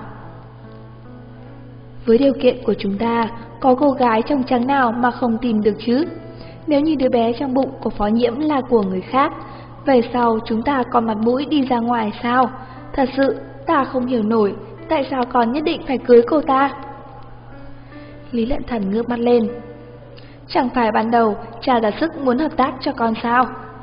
Với điều kiện của chúng ta, có cô gái trong trắng nào mà không tìm được chứ? Nếu như đứa bé trong bụng của Phó Nhiễm là của người khác, về sau chúng ta còn mặt mũi đi ra ngoài sao? Thật sự, ta không hiểu nổi, tại sao con nhất định phải cưới cô ta? Lý Lận Thần ngước mắt lên. Chẳng phải ban đầu cha ra sức muốn hợp tác cho con sao?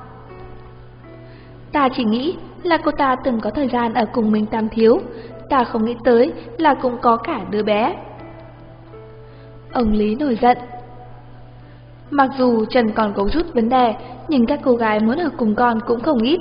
Ta chỉ nghĩ là cô ta từng có thời gian ở cùng Minh Tam Thiếu, ta không nghĩ tới là cũng có cả đứa bé. Ông Lý nổi giận. Mặc dù Trần còn có chút vấn đề, nhưng các cô gái muốn ở cùng con cũng không ít.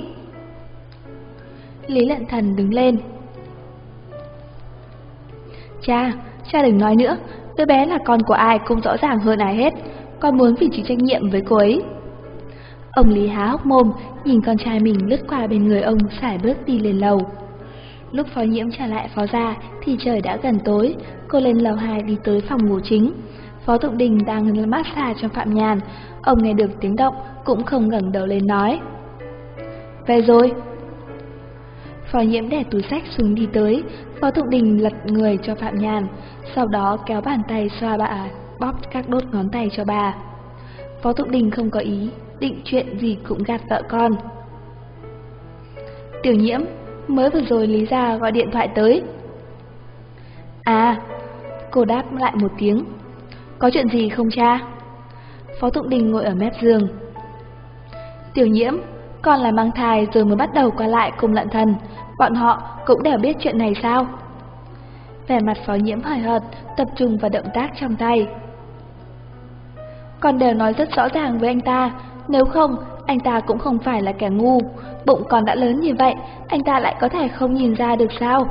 Lý Lận Thần đứng lên. Cha, cha đừng nói nữa, đứa bé là con của ai cũng rõ ràng hơn ai hết, con muốn phải chịu trách nhiệm với cô ấy. Ông Lý há hốc mồm, nhìn con trai mình lướt qua bên người ông sải bước đi lên lầu. Lúc Phó Nhiễm trở lại Phó gia thì trời đã gần tối, cô lên lầu 2 đi tới phòng ngủ chính. Phó Tụng Đình đang massage cho Phạm Nhàn, ông nghe được tiếng động cũng không ngẩng đầu lên nói. Về rồi. Phó Nhiễm để túi sách xuống đi tới, Phó Tụng Đình lật người cho Phạm Nhàn, sau đó kéo bàn tay xoa bà, bóp các đốt ngón tay cho bà. Phó Tụng Đình không có ý định chuyện gì cũng gạt vợ con. Tiểu Nhiễm, mới vừa rồi Lý gia gọi điện thoại tới. À, cô đáp lại một tiếng. Có chuyện gì không cha? Phó Tụng Đình ngồi ở mép giường. Tiểu Nhiễm, con là mang thai rồi mới bắt đầu qua lại cùng Lận Thần, bọn họ cũng đều biết chuyện này sao? Vẻ mặt Phó Nhiễm hời hợt, tập trung vào động tác trong tay. Con đều nói rất rõ ràng với anh ta, nếu không, anh ta cũng không phải là kẻ ngu, bụng con đã lớn như vậy, anh ta lại có thể không nhìn ra được sao?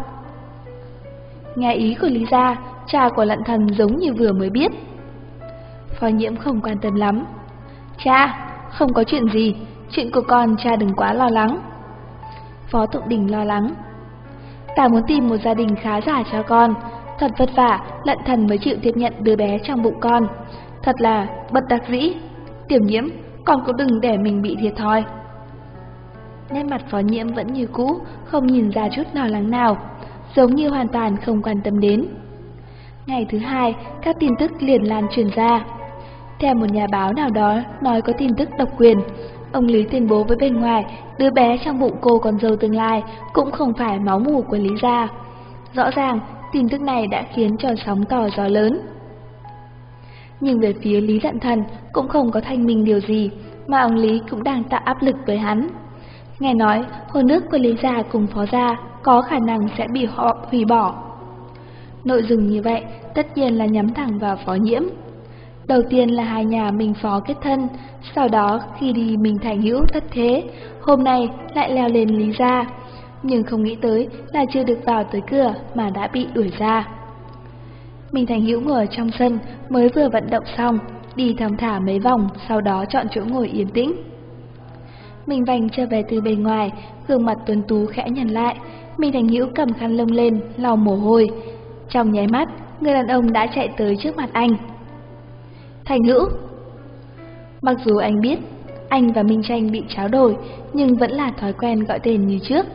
Nghe ý của Lý gia, cha của Lận Thần giống như vừa mới biết. Phó Nhiễm không quan tâm lắm. Cha, không có chuyện gì, chuyện của con cha đừng quá lo lắng. Phó Tụng Đình lo lắng. Ta muốn tìm một gia đình khá giả cho con, thật vất vả Lận Thần mới chịu tiếp nhận đứa bé trong bụng con, thật là bất đắc dĩ. Tiểu Nhiễm, con cũng đừng để mình bị thiệt thòi. Nét mặt Phó Nhiễm vẫn như cũ, không nhìn ra chút lo lắng nào, giống như hoàn toàn không quan tâm đến. Ngày thứ hai, các tin tức liền lan truyền ra. Theo một nhà báo nào đó nói có tin tức độc quyền, ông Lý tuyên bố với bên ngoài, đứa bé trong bụng cô con dâu tương lai cũng không phải máu mủ của Lý gia. Rõ ràng, tin tức này đã khiến cho sóng to gió lớn. Nhưng về phía Lý Lận Thần cũng không có thanh minh điều gì, mà ông Lý cũng đang tạo áp lực với hắn. Nghe nói, hôn ước của Lý gia cùng Phó gia có khả năng sẽ bị họ hủy bỏ. Nội dung như vậy tất nhiên là nhắm thẳng vào Phó Nhiễm. Đầu tiên là hai nhà Minh Phó kết thân, sau đó khi đi Minh Thành Hữu thất thế, hôm nay lại leo lên Lý gia. Nhưng không nghĩ tới là chưa được vào tới cửa mà đã bị đuổi ra. Minh Thành Hữu ngồi trong sân mới vừa vận động xong, đi thong thả mấy vòng, sau đó chọn chỗ ngồi yên tĩnh. Minh Vành trở về từ bên ngoài, gương mặt tuấn tú khẽ nhăn lại, Minh Thành Hữu cầm khăn lông lên, lau mồ hôi. Trong nháy mắt, người đàn ông đã chạy tới trước mặt anh. Thành Hữu. Mặc dù anh biết anh và Minh Tranh bị tráo đổi, nhưng vẫn là thói quen gọi tên như trước.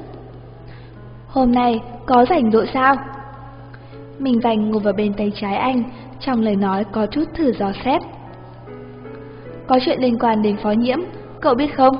Hôm nay có rảnh rỗi sao? Minh Vành ngồi vào bên tay trái anh, trong lời nói có chút thử dò xét. Có chuyện liên quan đến Phó Nhiễm, cậu biết không?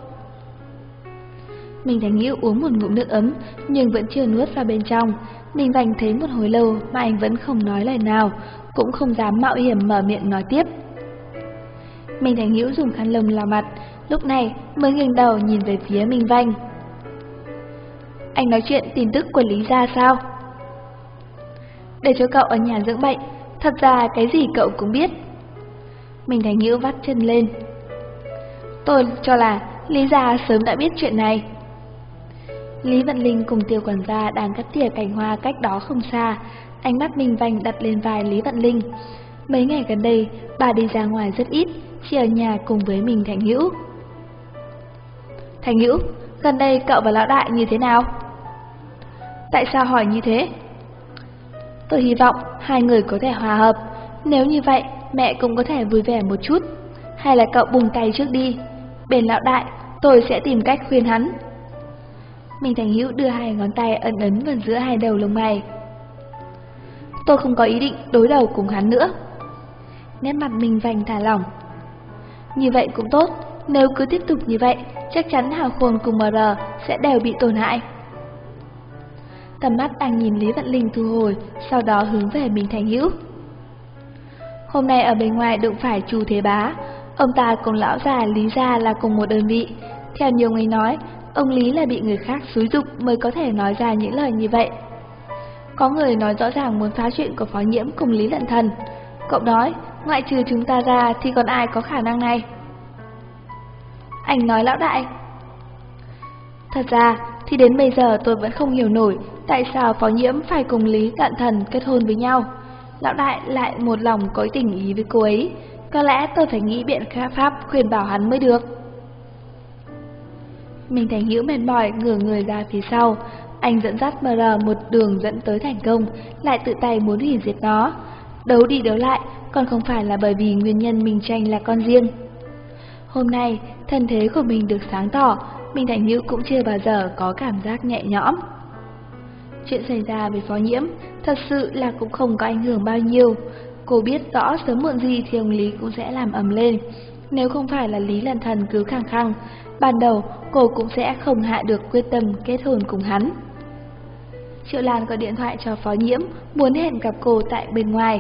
Minh Thành Hữu uống một ngụm nước ấm, nhưng vẫn chưa nuốt vào bên trong. Minh Vành thấy một hồi lâu mà anh vẫn không nói lời nào, cũng không dám mạo hiểm mở miệng nói tiếp. Minh Thành Hữu dùng khăn lông lau mặt, lúc này mới nghiêng đầu nhìn về phía Minh Vành. Anh nói chuyện tin tức của Lý gia sao? Để cho cậu ở nhà dưỡng bệnh, thật ra cái gì cậu cũng biết. Minh Thành Hữu vắt chân lên. Tôi cho là Lý gia sớm đã biết chuyện này. Lý Vận Linh cùng Tiêu quản gia đang cắt tỉa cành hoa cách đó không xa, ánh mắt Minh Vành đặt lên vai Lý Vận Linh. Mấy ngày gần đây, bà đi ra ngoài rất ít, chỉ ở nhà cùng với mình Thành Hữu. Thành Hữu, gần đây cậu và lão đại như thế nào? Tại sao hỏi như thế? Tôi hy vọng hai người có thể hòa hợp, nếu như vậy mẹ cũng có thể vui vẻ một chút. Hay là cậu buông tay trước đi, bên lão đại tôi sẽ tìm cách khuyên hắn. Minh Thành Hữu đưa hai ngón tay ấn ấn vào giữa hai đầu lông mày. Tôi không có ý định đối đầu cùng hắn nữa. Nét mặt Minh Vành thả lỏng. Như vậy cũng tốt, nếu cứ tiếp tục như vậy, chắc chắn Hào Khôn cùng MR sẽ đều bị tổn hại. Tầm mắt anh nhìn Lý Vận Linh thu hồi, sau đó hướng về Minh Thành Hữu. Hôm nay ở bên ngoài đụng phải Chu Thế Bá, ông ta cùng lão già Lý gia là cùng một đơn vị. Theo nhiều người nói, ông Lý là bị người khác xúi giục mới có thể nói ra những lời như vậy. Có người nói rõ ràng muốn phá chuyện của Phó Nhiễm cùng Lý Lận Thần. Cậu nói, ngoại trừ chúng ta ra thì còn ai có khả năng này? Anh nói lão đại. Thật ra thì đến bây giờ tôi vẫn không hiểu nổi tại sao Phó Nhiễm phải cùng Lý Lận Thần kết hôn với nhau. lão đại lại một lòng có tình ý với cô ấy. Có lẽ tôi phải nghĩ biện pháp khuyên bảo hắn mới được. Minh Thành Hữu mệt mỏi ngửa người ra phía sau. Anh dẫn dắt MR một đường dẫn tới thành công, lại tự tay muốn hủy diệt nó. Đấu đi đấu lại, còn không phải là bởi vì nguyên nhân Minh Tranh là con riêng. Hôm nay, thân thế của mình được sáng tỏ, Minh Thành Hữu cũng chưa bao giờ có cảm giác nhẹ nhõm. Chuyện xảy ra với Phó Nhiễm thật sự là cũng không có ảnh hưởng bao nhiêu. Cô biết rõ sớm muộn gì thì ông Lý cũng sẽ làm ầm lên. Nếu không phải là Lý Lần Thần cứ khăng khăng, ban đầu cô cũng sẽ không hạ được quyết tâm kết hôn cùng hắn. Triệu Lan gọi điện thoại cho Phó Nhiễm, muốn hẹn gặp cô tại bên ngoài.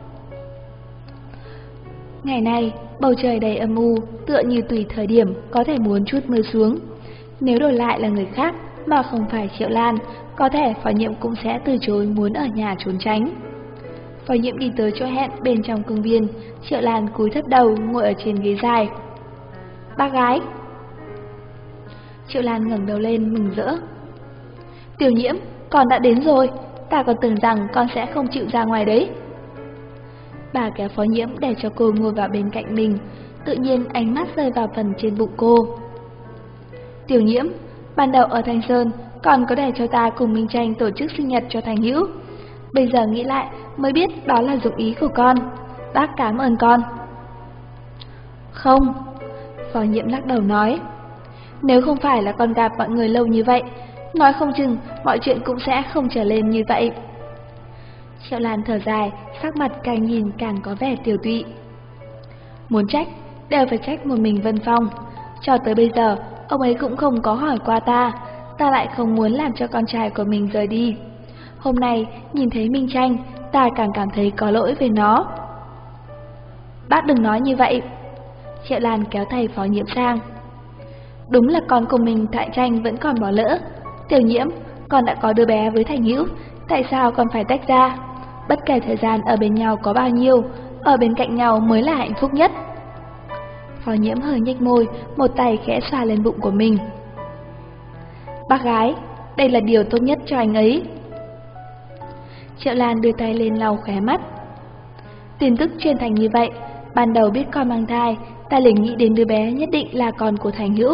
Ngày nay, bầu trời đầy âm u, tựa như tùy thời điểm có thể muốn chút mưa xuống. Nếu đổi lại là người khác mà không phải Triệu Lan, có thể Phó Nhiễm cũng sẽ từ chối muốn ở nhà trốn tránh. Phó Nhiễm đi tới chỗ hẹn bên trong công viên, Triệu Lan cúi thấp đầu ngồi ở trên ghế dài. Bác gái. Triệu Lan ngẩng đầu lên mừng rỡ. Tiểu Nhiễm, con đã đến rồi, ta còn tưởng rằng con sẽ không chịu ra ngoài đấy. Bà kéo Phó Nhiễm để cho cô ngồi vào bên cạnh mình, tự nhiên ánh mắt rơi vào phần trên bụng cô. Tiểu Nhiễm, ban đầu ở Thanh Sơn, con có để cho ta cùng Minh Tranh tổ chức sinh nhật cho Thành Hữu. Bây giờ nghĩ lại mới biết đó là dụng ý của con. Bác cảm ơn con. Không, Phó Nhiễm lắc đầu nói. Nếu không phải là con gặp mọi người lâu như vậy, nói không chừng mọi chuyện cũng sẽ không trở lên như vậy. Triệu Lan thở dài, sắc mặt càng nhìn càng có vẻ tiều tụy. Muốn trách, đều phải trách một mình Vân Phong. Cho tới bây giờ, ông ấy cũng không có hỏi qua ta, ta lại không muốn làm cho con trai của mình rời đi. Hôm nay, nhìn thấy Minh Tranh, ta càng cảm thấy có lỗi về nó. Bác đừng nói như vậy. Triệu Lan kéo tay Phó Nhiễm sang. Đúng là con của mình Tại Tranh vẫn còn bỏ lỡ. Tiểu Nhiễm, con đã có đứa bé với Thành Hữu, tại sao con phải tách ra? Bất kể thời gian ở bên nhau có bao nhiêu, ở bên cạnh nhau mới là hạnh phúc nhất. Phó Nhiễm hơi nhếch môi, một tay khẽ xoa lên bụng của mình. Bác gái, đây là điều tốt nhất cho anh ấy. Triệu Lan đưa tay lên lau khóe mắt. Tin tức truyền thành như vậy, ban đầu biết con mang thai, ta liền nghĩ đến đứa bé nhất định là con của Thành Hữu.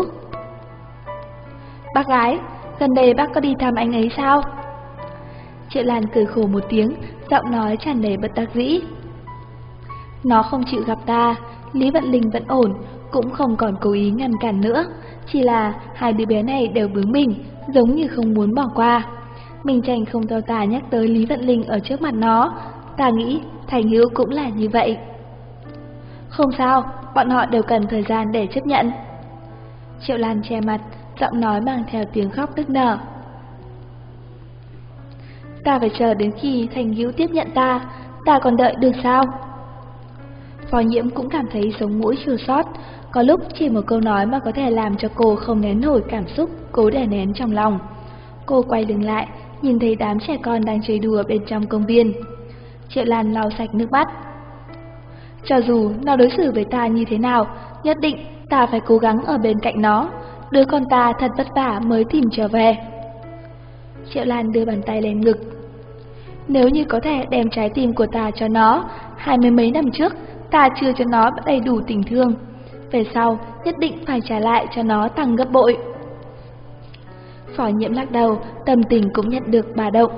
Bác gái, gần đây bác có đi thăm anh ấy sao? Triệu Lan cười khổ một tiếng, giọng nói tràn đầy bất đắc dĩ. Nó không chịu gặp ta, Lý Vận Linh vẫn ổn, cũng không còn cố ý ngăn cản nữa, chỉ là hai đứa bé này đều bướng mình, giống như không muốn bỏ qua. Minh Tranh không cho ta nhắc tới Lý Vận Linh ở trước mặt nó, ta nghĩ Thành Hữu cũng là như vậy. Không sao, bọn họ đều cần thời gian để chấp nhận. Triệu Lan che mặt, giọng nói mang theo tiếng khóc nức nở. Ta phải chờ đến khi Thành Hữu tiếp nhận ta còn đợi được sao? Phó Nhiễm cũng cảm thấy sống mũi chua xót, có lúc chỉ một câu nói mà có thể làm cho cô không nén nổi cảm xúc cố đè nén trong lòng. Cô quay lưng lại, nhìn thấy đám trẻ con đang chơi đùa bên trong công viên. Triệu Lan lau sạch nước mắt. Cho dù nó đối xử với ta như thế nào, nhất định ta phải cố gắng ở bên cạnh nó. Đứa con ta thật vất vả mới tìm trở về. Triệu Lan đưa bàn tay lên ngực. Nếu như có thể đem trái tim của ta cho nó, 20 mấy năm trước ta chưa cho nó đầy đủ tình thương, về sau nhất định phải trả lại cho nó tăng gấp bội. Phó Nhiễm lắc đầu, tâm tình cũng nhận được bà động.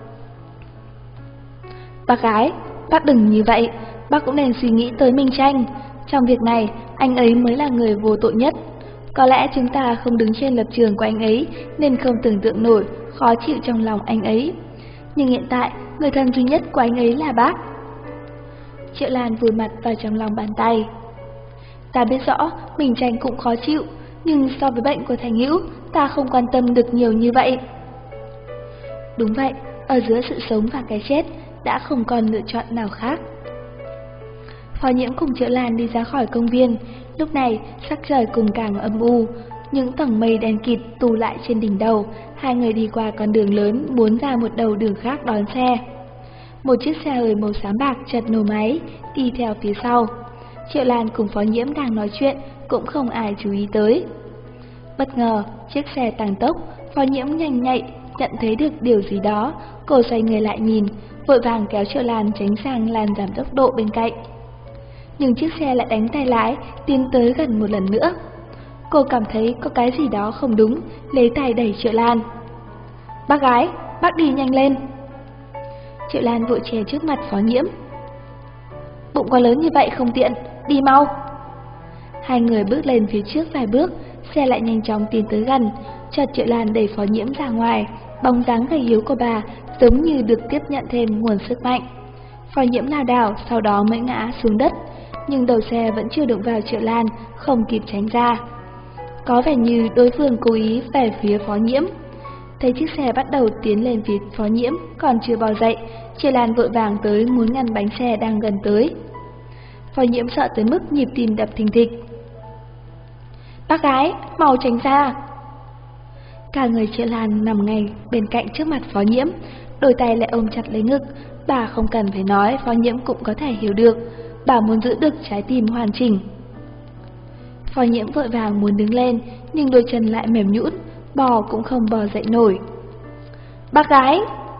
Bác gái, bác đừng như vậy, bác cũng nên suy nghĩ tới Minh Tranh. Trong việc này, anh ấy mới là người vô tội nhất. Có lẽ chúng ta không đứng trên lập trường của anh ấy nên không tưởng tượng nổi khó chịu trong lòng anh ấy. Nhưng hiện tại, người thân duy nhất của anh ấy là bác. Triệu Lan vùi mặt vào trong lòng bàn tay. Ta biết rõ Minh Tranh cũng khó chịu, nhưng so với bệnh của Thành Hữu, ta không quan tâm được nhiều như vậy. Đúng vậy, ở giữa sự sống và cái chết, đã không còn lựa chọn nào khác. Phó Nhiễm cùng Triệu Lan đi ra khỏi công viên. Lúc này, sắc trời cùng càng âm u, những tầng mây đen kịt tụ lại trên đỉnh đầu. Hai người đi qua con đường lớn, muốn ra một đầu đường khác đón xe. Một chiếc xe hơi màu xám bạc chật nổ máy, đi theo phía sau. Triệu Lan cùng Phó Nhiễm đang nói chuyện, cũng không ai chú ý tới. Bất ngờ, chiếc xe tăng tốc, Phó Nhiễm nhanh nhạy nhận thấy được điều gì đó, cô xoay người lại nhìn, vội vàng kéo Triệu Lan tránh sang làn giảm tốc độ bên cạnh. Nhưng chiếc xe lại đánh tay lái, tiến tới gần một lần nữa. Cô cảm thấy có cái gì đó không đúng, lấy tay đẩy Triệu Lan. Bác gái, bác đi nhanh lên. Triệu Lan vội che trước mặt Phó Nhiễm. Bụng quá lớn như vậy không tiện, đi mau. Hai người bước lên phía trước vài bước, xe lại nhanh chóng tiến tới gần. Chợt Triệu Lan đẩy Phó Nhiễm ra ngoài, bóng dáng gầy yếu của bà giống như được tiếp nhận thêm nguồn sức mạnh. Phó Nhiễm lảo đảo, sau đó mới ngã xuống đất, nhưng đầu xe vẫn chưa đụng vào Triệu Lan, không kịp tránh ra. Có vẻ như đối phương cố ý về phía Phó Nhiễm. Thấy chiếc xe bắt đầu tiến lên phía Phó Nhiễm, còn chưa bò dậy, Triệu Lan vội vàng tới muốn ngăn bánh xe đang gần tới. Phó Nhiễm sợ tới mức nhịp tim đập thình thịch. Bác gái, mau tránh ra. Cả người Triệu Lan nằm ngay bên cạnh trước mặt Phó Nhiễm, đôi tay lại ôm chặt lấy ngực. Bà không cần phải nói, Phó Nhiễm cũng có thể hiểu được. Bà muốn giữ được trái tim hoàn chỉnh. Phó Nhiễm vội vàng muốn đứng lên, nhưng đôi chân lại mềm nhũn, bò cũng không bò dậy nổi. Bác gái!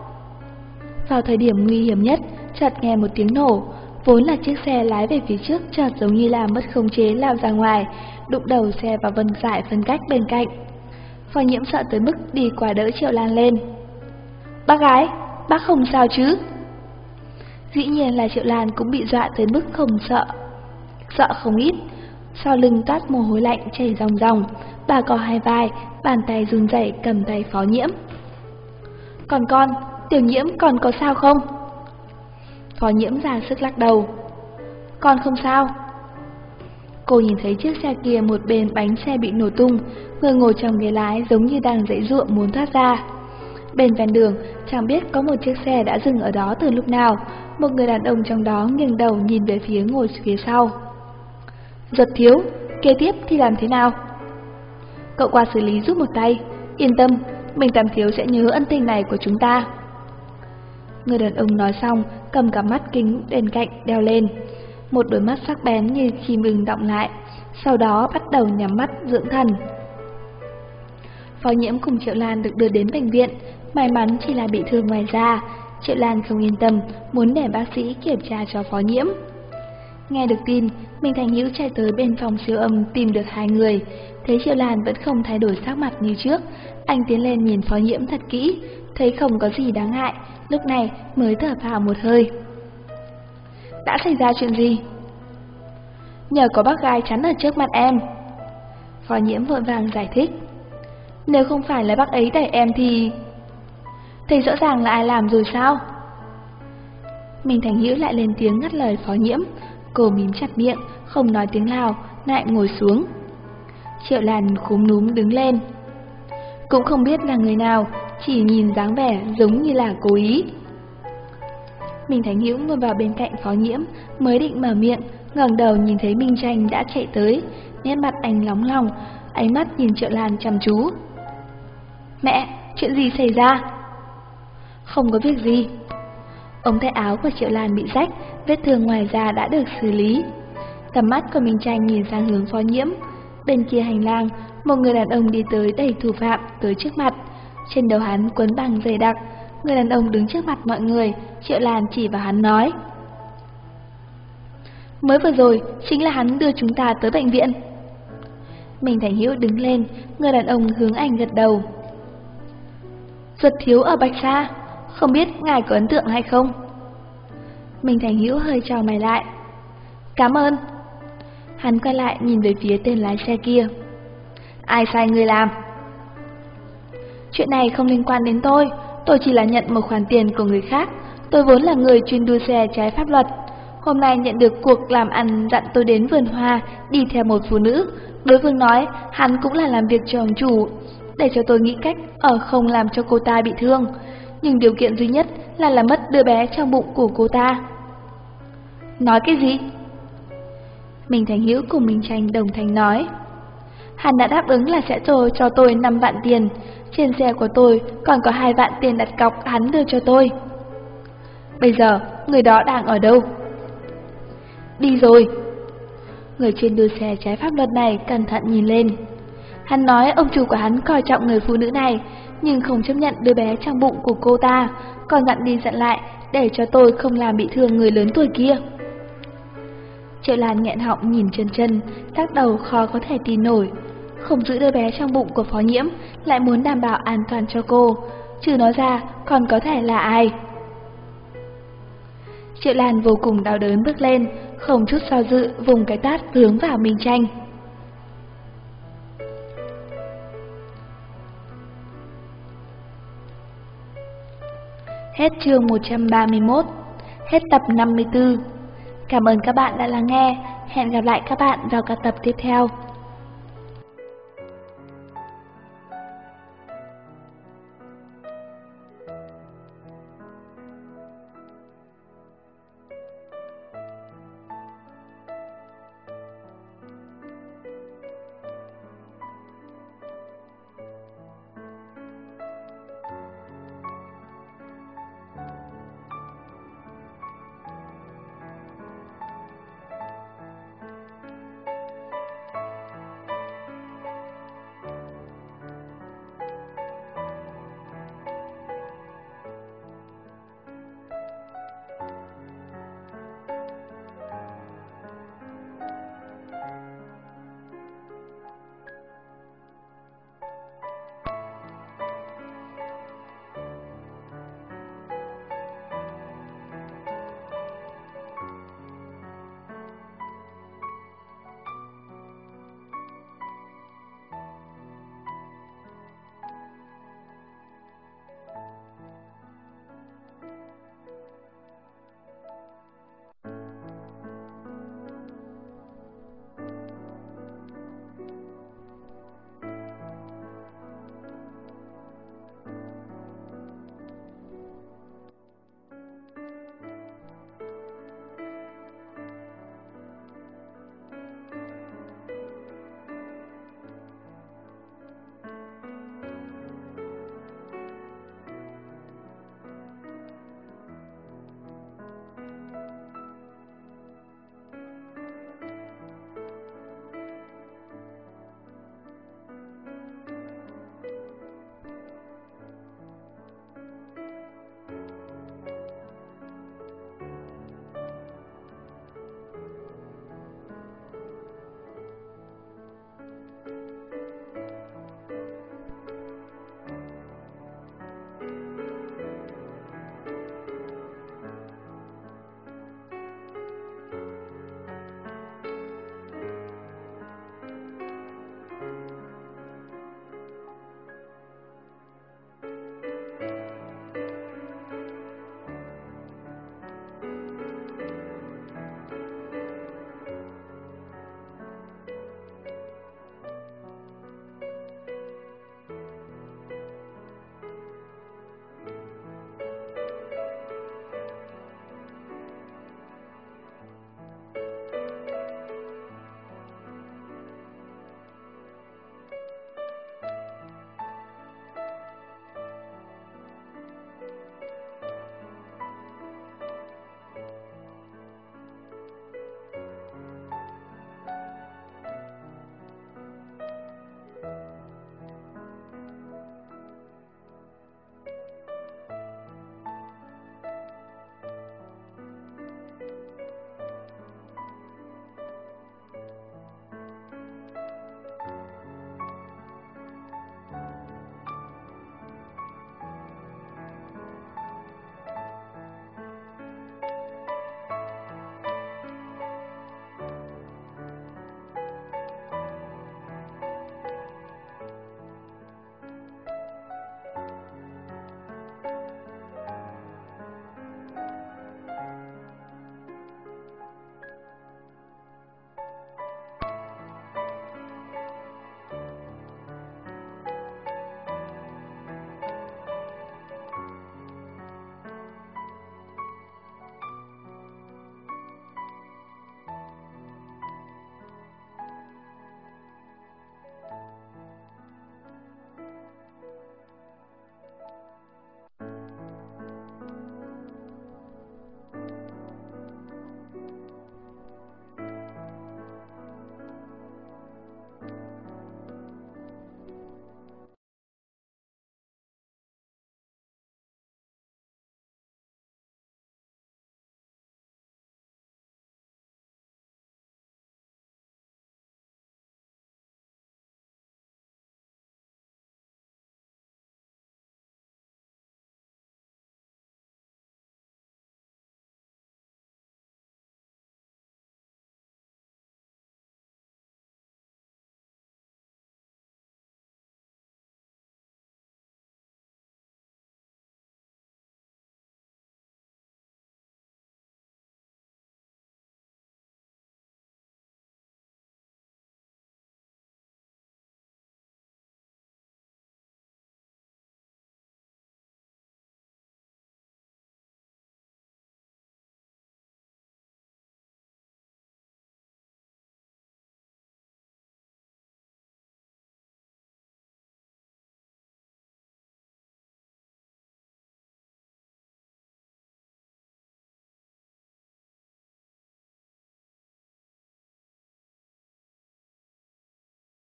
Vào thời điểm nguy hiểm nhất, chợt nghe một tiếng nổ. Vốn là chiếc xe lái về phía trước, chợt giống như là mất khống chế lao ra ngoài, đụng đầu xe vào vân dải phân cách bên cạnh. Phó Nhiễm sợ tới mức đi qua đỡ Triệu Lan lên. Bác gái, bác không sao chứ? Dĩ nhiên là Triệu Lan cũng bị dọa tới mức không sợ không ít. Sau lưng toát mồ hôi lạnh chảy ròng ròng, bà cò hai vai, bàn tay run rẩy cầm tay Phó Nhiễm. Còn con, Tiểu Nhiễm còn có sao không? Phó Nhiễm ra sức lắc đầu. Con không sao. Cô nhìn thấy chiếc xe kia một bên bánh xe bị nổ tung, người ngồi trong ghế lái giống như đang giãy giụa muốn thoát ra. Bên ven đường, chẳng biết có một chiếc xe đã dừng ở đó từ lúc nào, một người đàn ông trong đó nghiêng đầu nhìn về phía ngồi phía sau. Duật thiếu, kế tiếp thì làm thế nào? Cậu qua xử lý giúp một tay, yên tâm, mình Tam thiếu sẽ nhớ ân tình này của chúng ta. Người đàn ông nói xong, cầm cả mắt kính bên cạnh đeo lên, một đôi mắt sắc bén như chim ưng đọng lại, sau đó bắt đầu nhắm mắt dưỡng thần. Phó Nhiễm cùng Triệu Lan được đưa đến bệnh viện, may mắn chỉ là bị thương ngoài da. Triệu Lan không yên tâm, muốn để bác sĩ kiểm tra cho Phó Nhiễm. Nghe được tin, Minh Thành Hữu chạy tới bên phòng siêu âm tìm được hai người. Thấy Triệu Lan vẫn không thay đổi sắc mặt như trước, anh tiến lên nhìn Phó Nhiễm thật kỹ, thấy không có gì đáng ngại, lúc này mới thở phào một hơi. Đã xảy ra chuyện gì? Nhờ có bác gái chắn ở trước mặt em. Phó Nhiễm vội vàng giải thích. Nếu không phải là bác ấy đẩy em thì... Thấy rõ ràng là ai làm rồi sao? Minh Thành Hữu lại lên tiếng ngắt lời Phó Nhiễm. Cô mím chặt miệng, không nói tiếng nào, lại ngồi xuống. Triệu Lan cúm núm đứng lên. Cũng không biết là người nào, chỉ nhìn dáng vẻ giống như là cố ý. Minh Thành Hữu ngồi vào bên cạnh Phó Nhiễm, mới định mở miệng, ngẩng đầu nhìn thấy Minh Tranh đã chạy tới, nét mặt anh nóng lòng, ánh mắt nhìn Triệu Lan chăm chú. Mẹ, chuyện gì xảy ra? Không có việc gì. Ống tay áo của Triệu Lan bị rách, vết thương ngoài da đã được xử lý. Tầm mắt của Minh Tranh nhìn sang hướng Phó Nhiễm. Bên kia hành lang, một người đàn ông đi tới đẩy thủ phạm tới trước mặt. Trên đầu hắn quấn băng dày đặc. Người đàn ông đứng trước mặt mọi người, Triệu Lan chỉ vào hắn nói. Mới vừa rồi, chính là hắn đưa chúng ta tới bệnh viện. Minh Thành Hữu đứng lên, người đàn ông hướng anh gật đầu. Duật thiếu ở Bạch Sa, không biết ngài có ấn tượng hay không? Minh Thành Hữu hơi chau mày lại. Cảm ơn. Hắn quay lại nhìn về phía tên lái xe kia. Ai sai người làm? Chuyện này không liên quan đến tôi chỉ là nhận một khoản tiền của người khác. Tôi vốn là người chuyên đua xe trái pháp luật. Hôm nay nhận được cuộc làm ăn dặn tôi đến vườn hoa, đi theo một phụ nữ. Đối phương nói hắn cũng là làm việc cho ông chủ, để cho tôi nghĩ cách không làm cho cô ta bị thương. Nhưng điều kiện duy nhất là mất đứa bé trong bụng của cô ta. Nói cái gì? Minh Thành Hữu cùng Minh Tranh đồng thanh nói. Hắn đã đáp ứng là sẽ cho tôi 5 vạn tiền. Trên xe của tôi còn có 2 vạn tiền đặt cọc hắn đưa cho tôi. Bây giờ người đó đang ở đâu? Đi rồi. Người chuyên đua xe trái pháp luật này cẩn thận nhìn lên. Hắn nói ông chủ của hắn coi trọng người phụ nữ này, nhưng không chấp nhận đứa bé trong bụng của cô ta, còn dặn đi dặn lại để cho tôi không làm bị thương người lớn tuổi kia. Triệu Lan nghẹn họng nhìn Chân Chân, lắc đầu khó có thể tin nổi. Không giữ đứa bé trong bụng của Phó Nhiễm, lại muốn đảm bảo an toàn cho cô, trừ nó ra còn có thể là ai? Triệu Lan vô cùng đau đớn bước lên, không chút do dự vùng cái tát hướng vào Minh Tranh. Hết chương 131, hết tập 54. Cảm ơn các bạn đã lắng nghe, hẹn gặp lại các bạn vào các tập tiếp theo.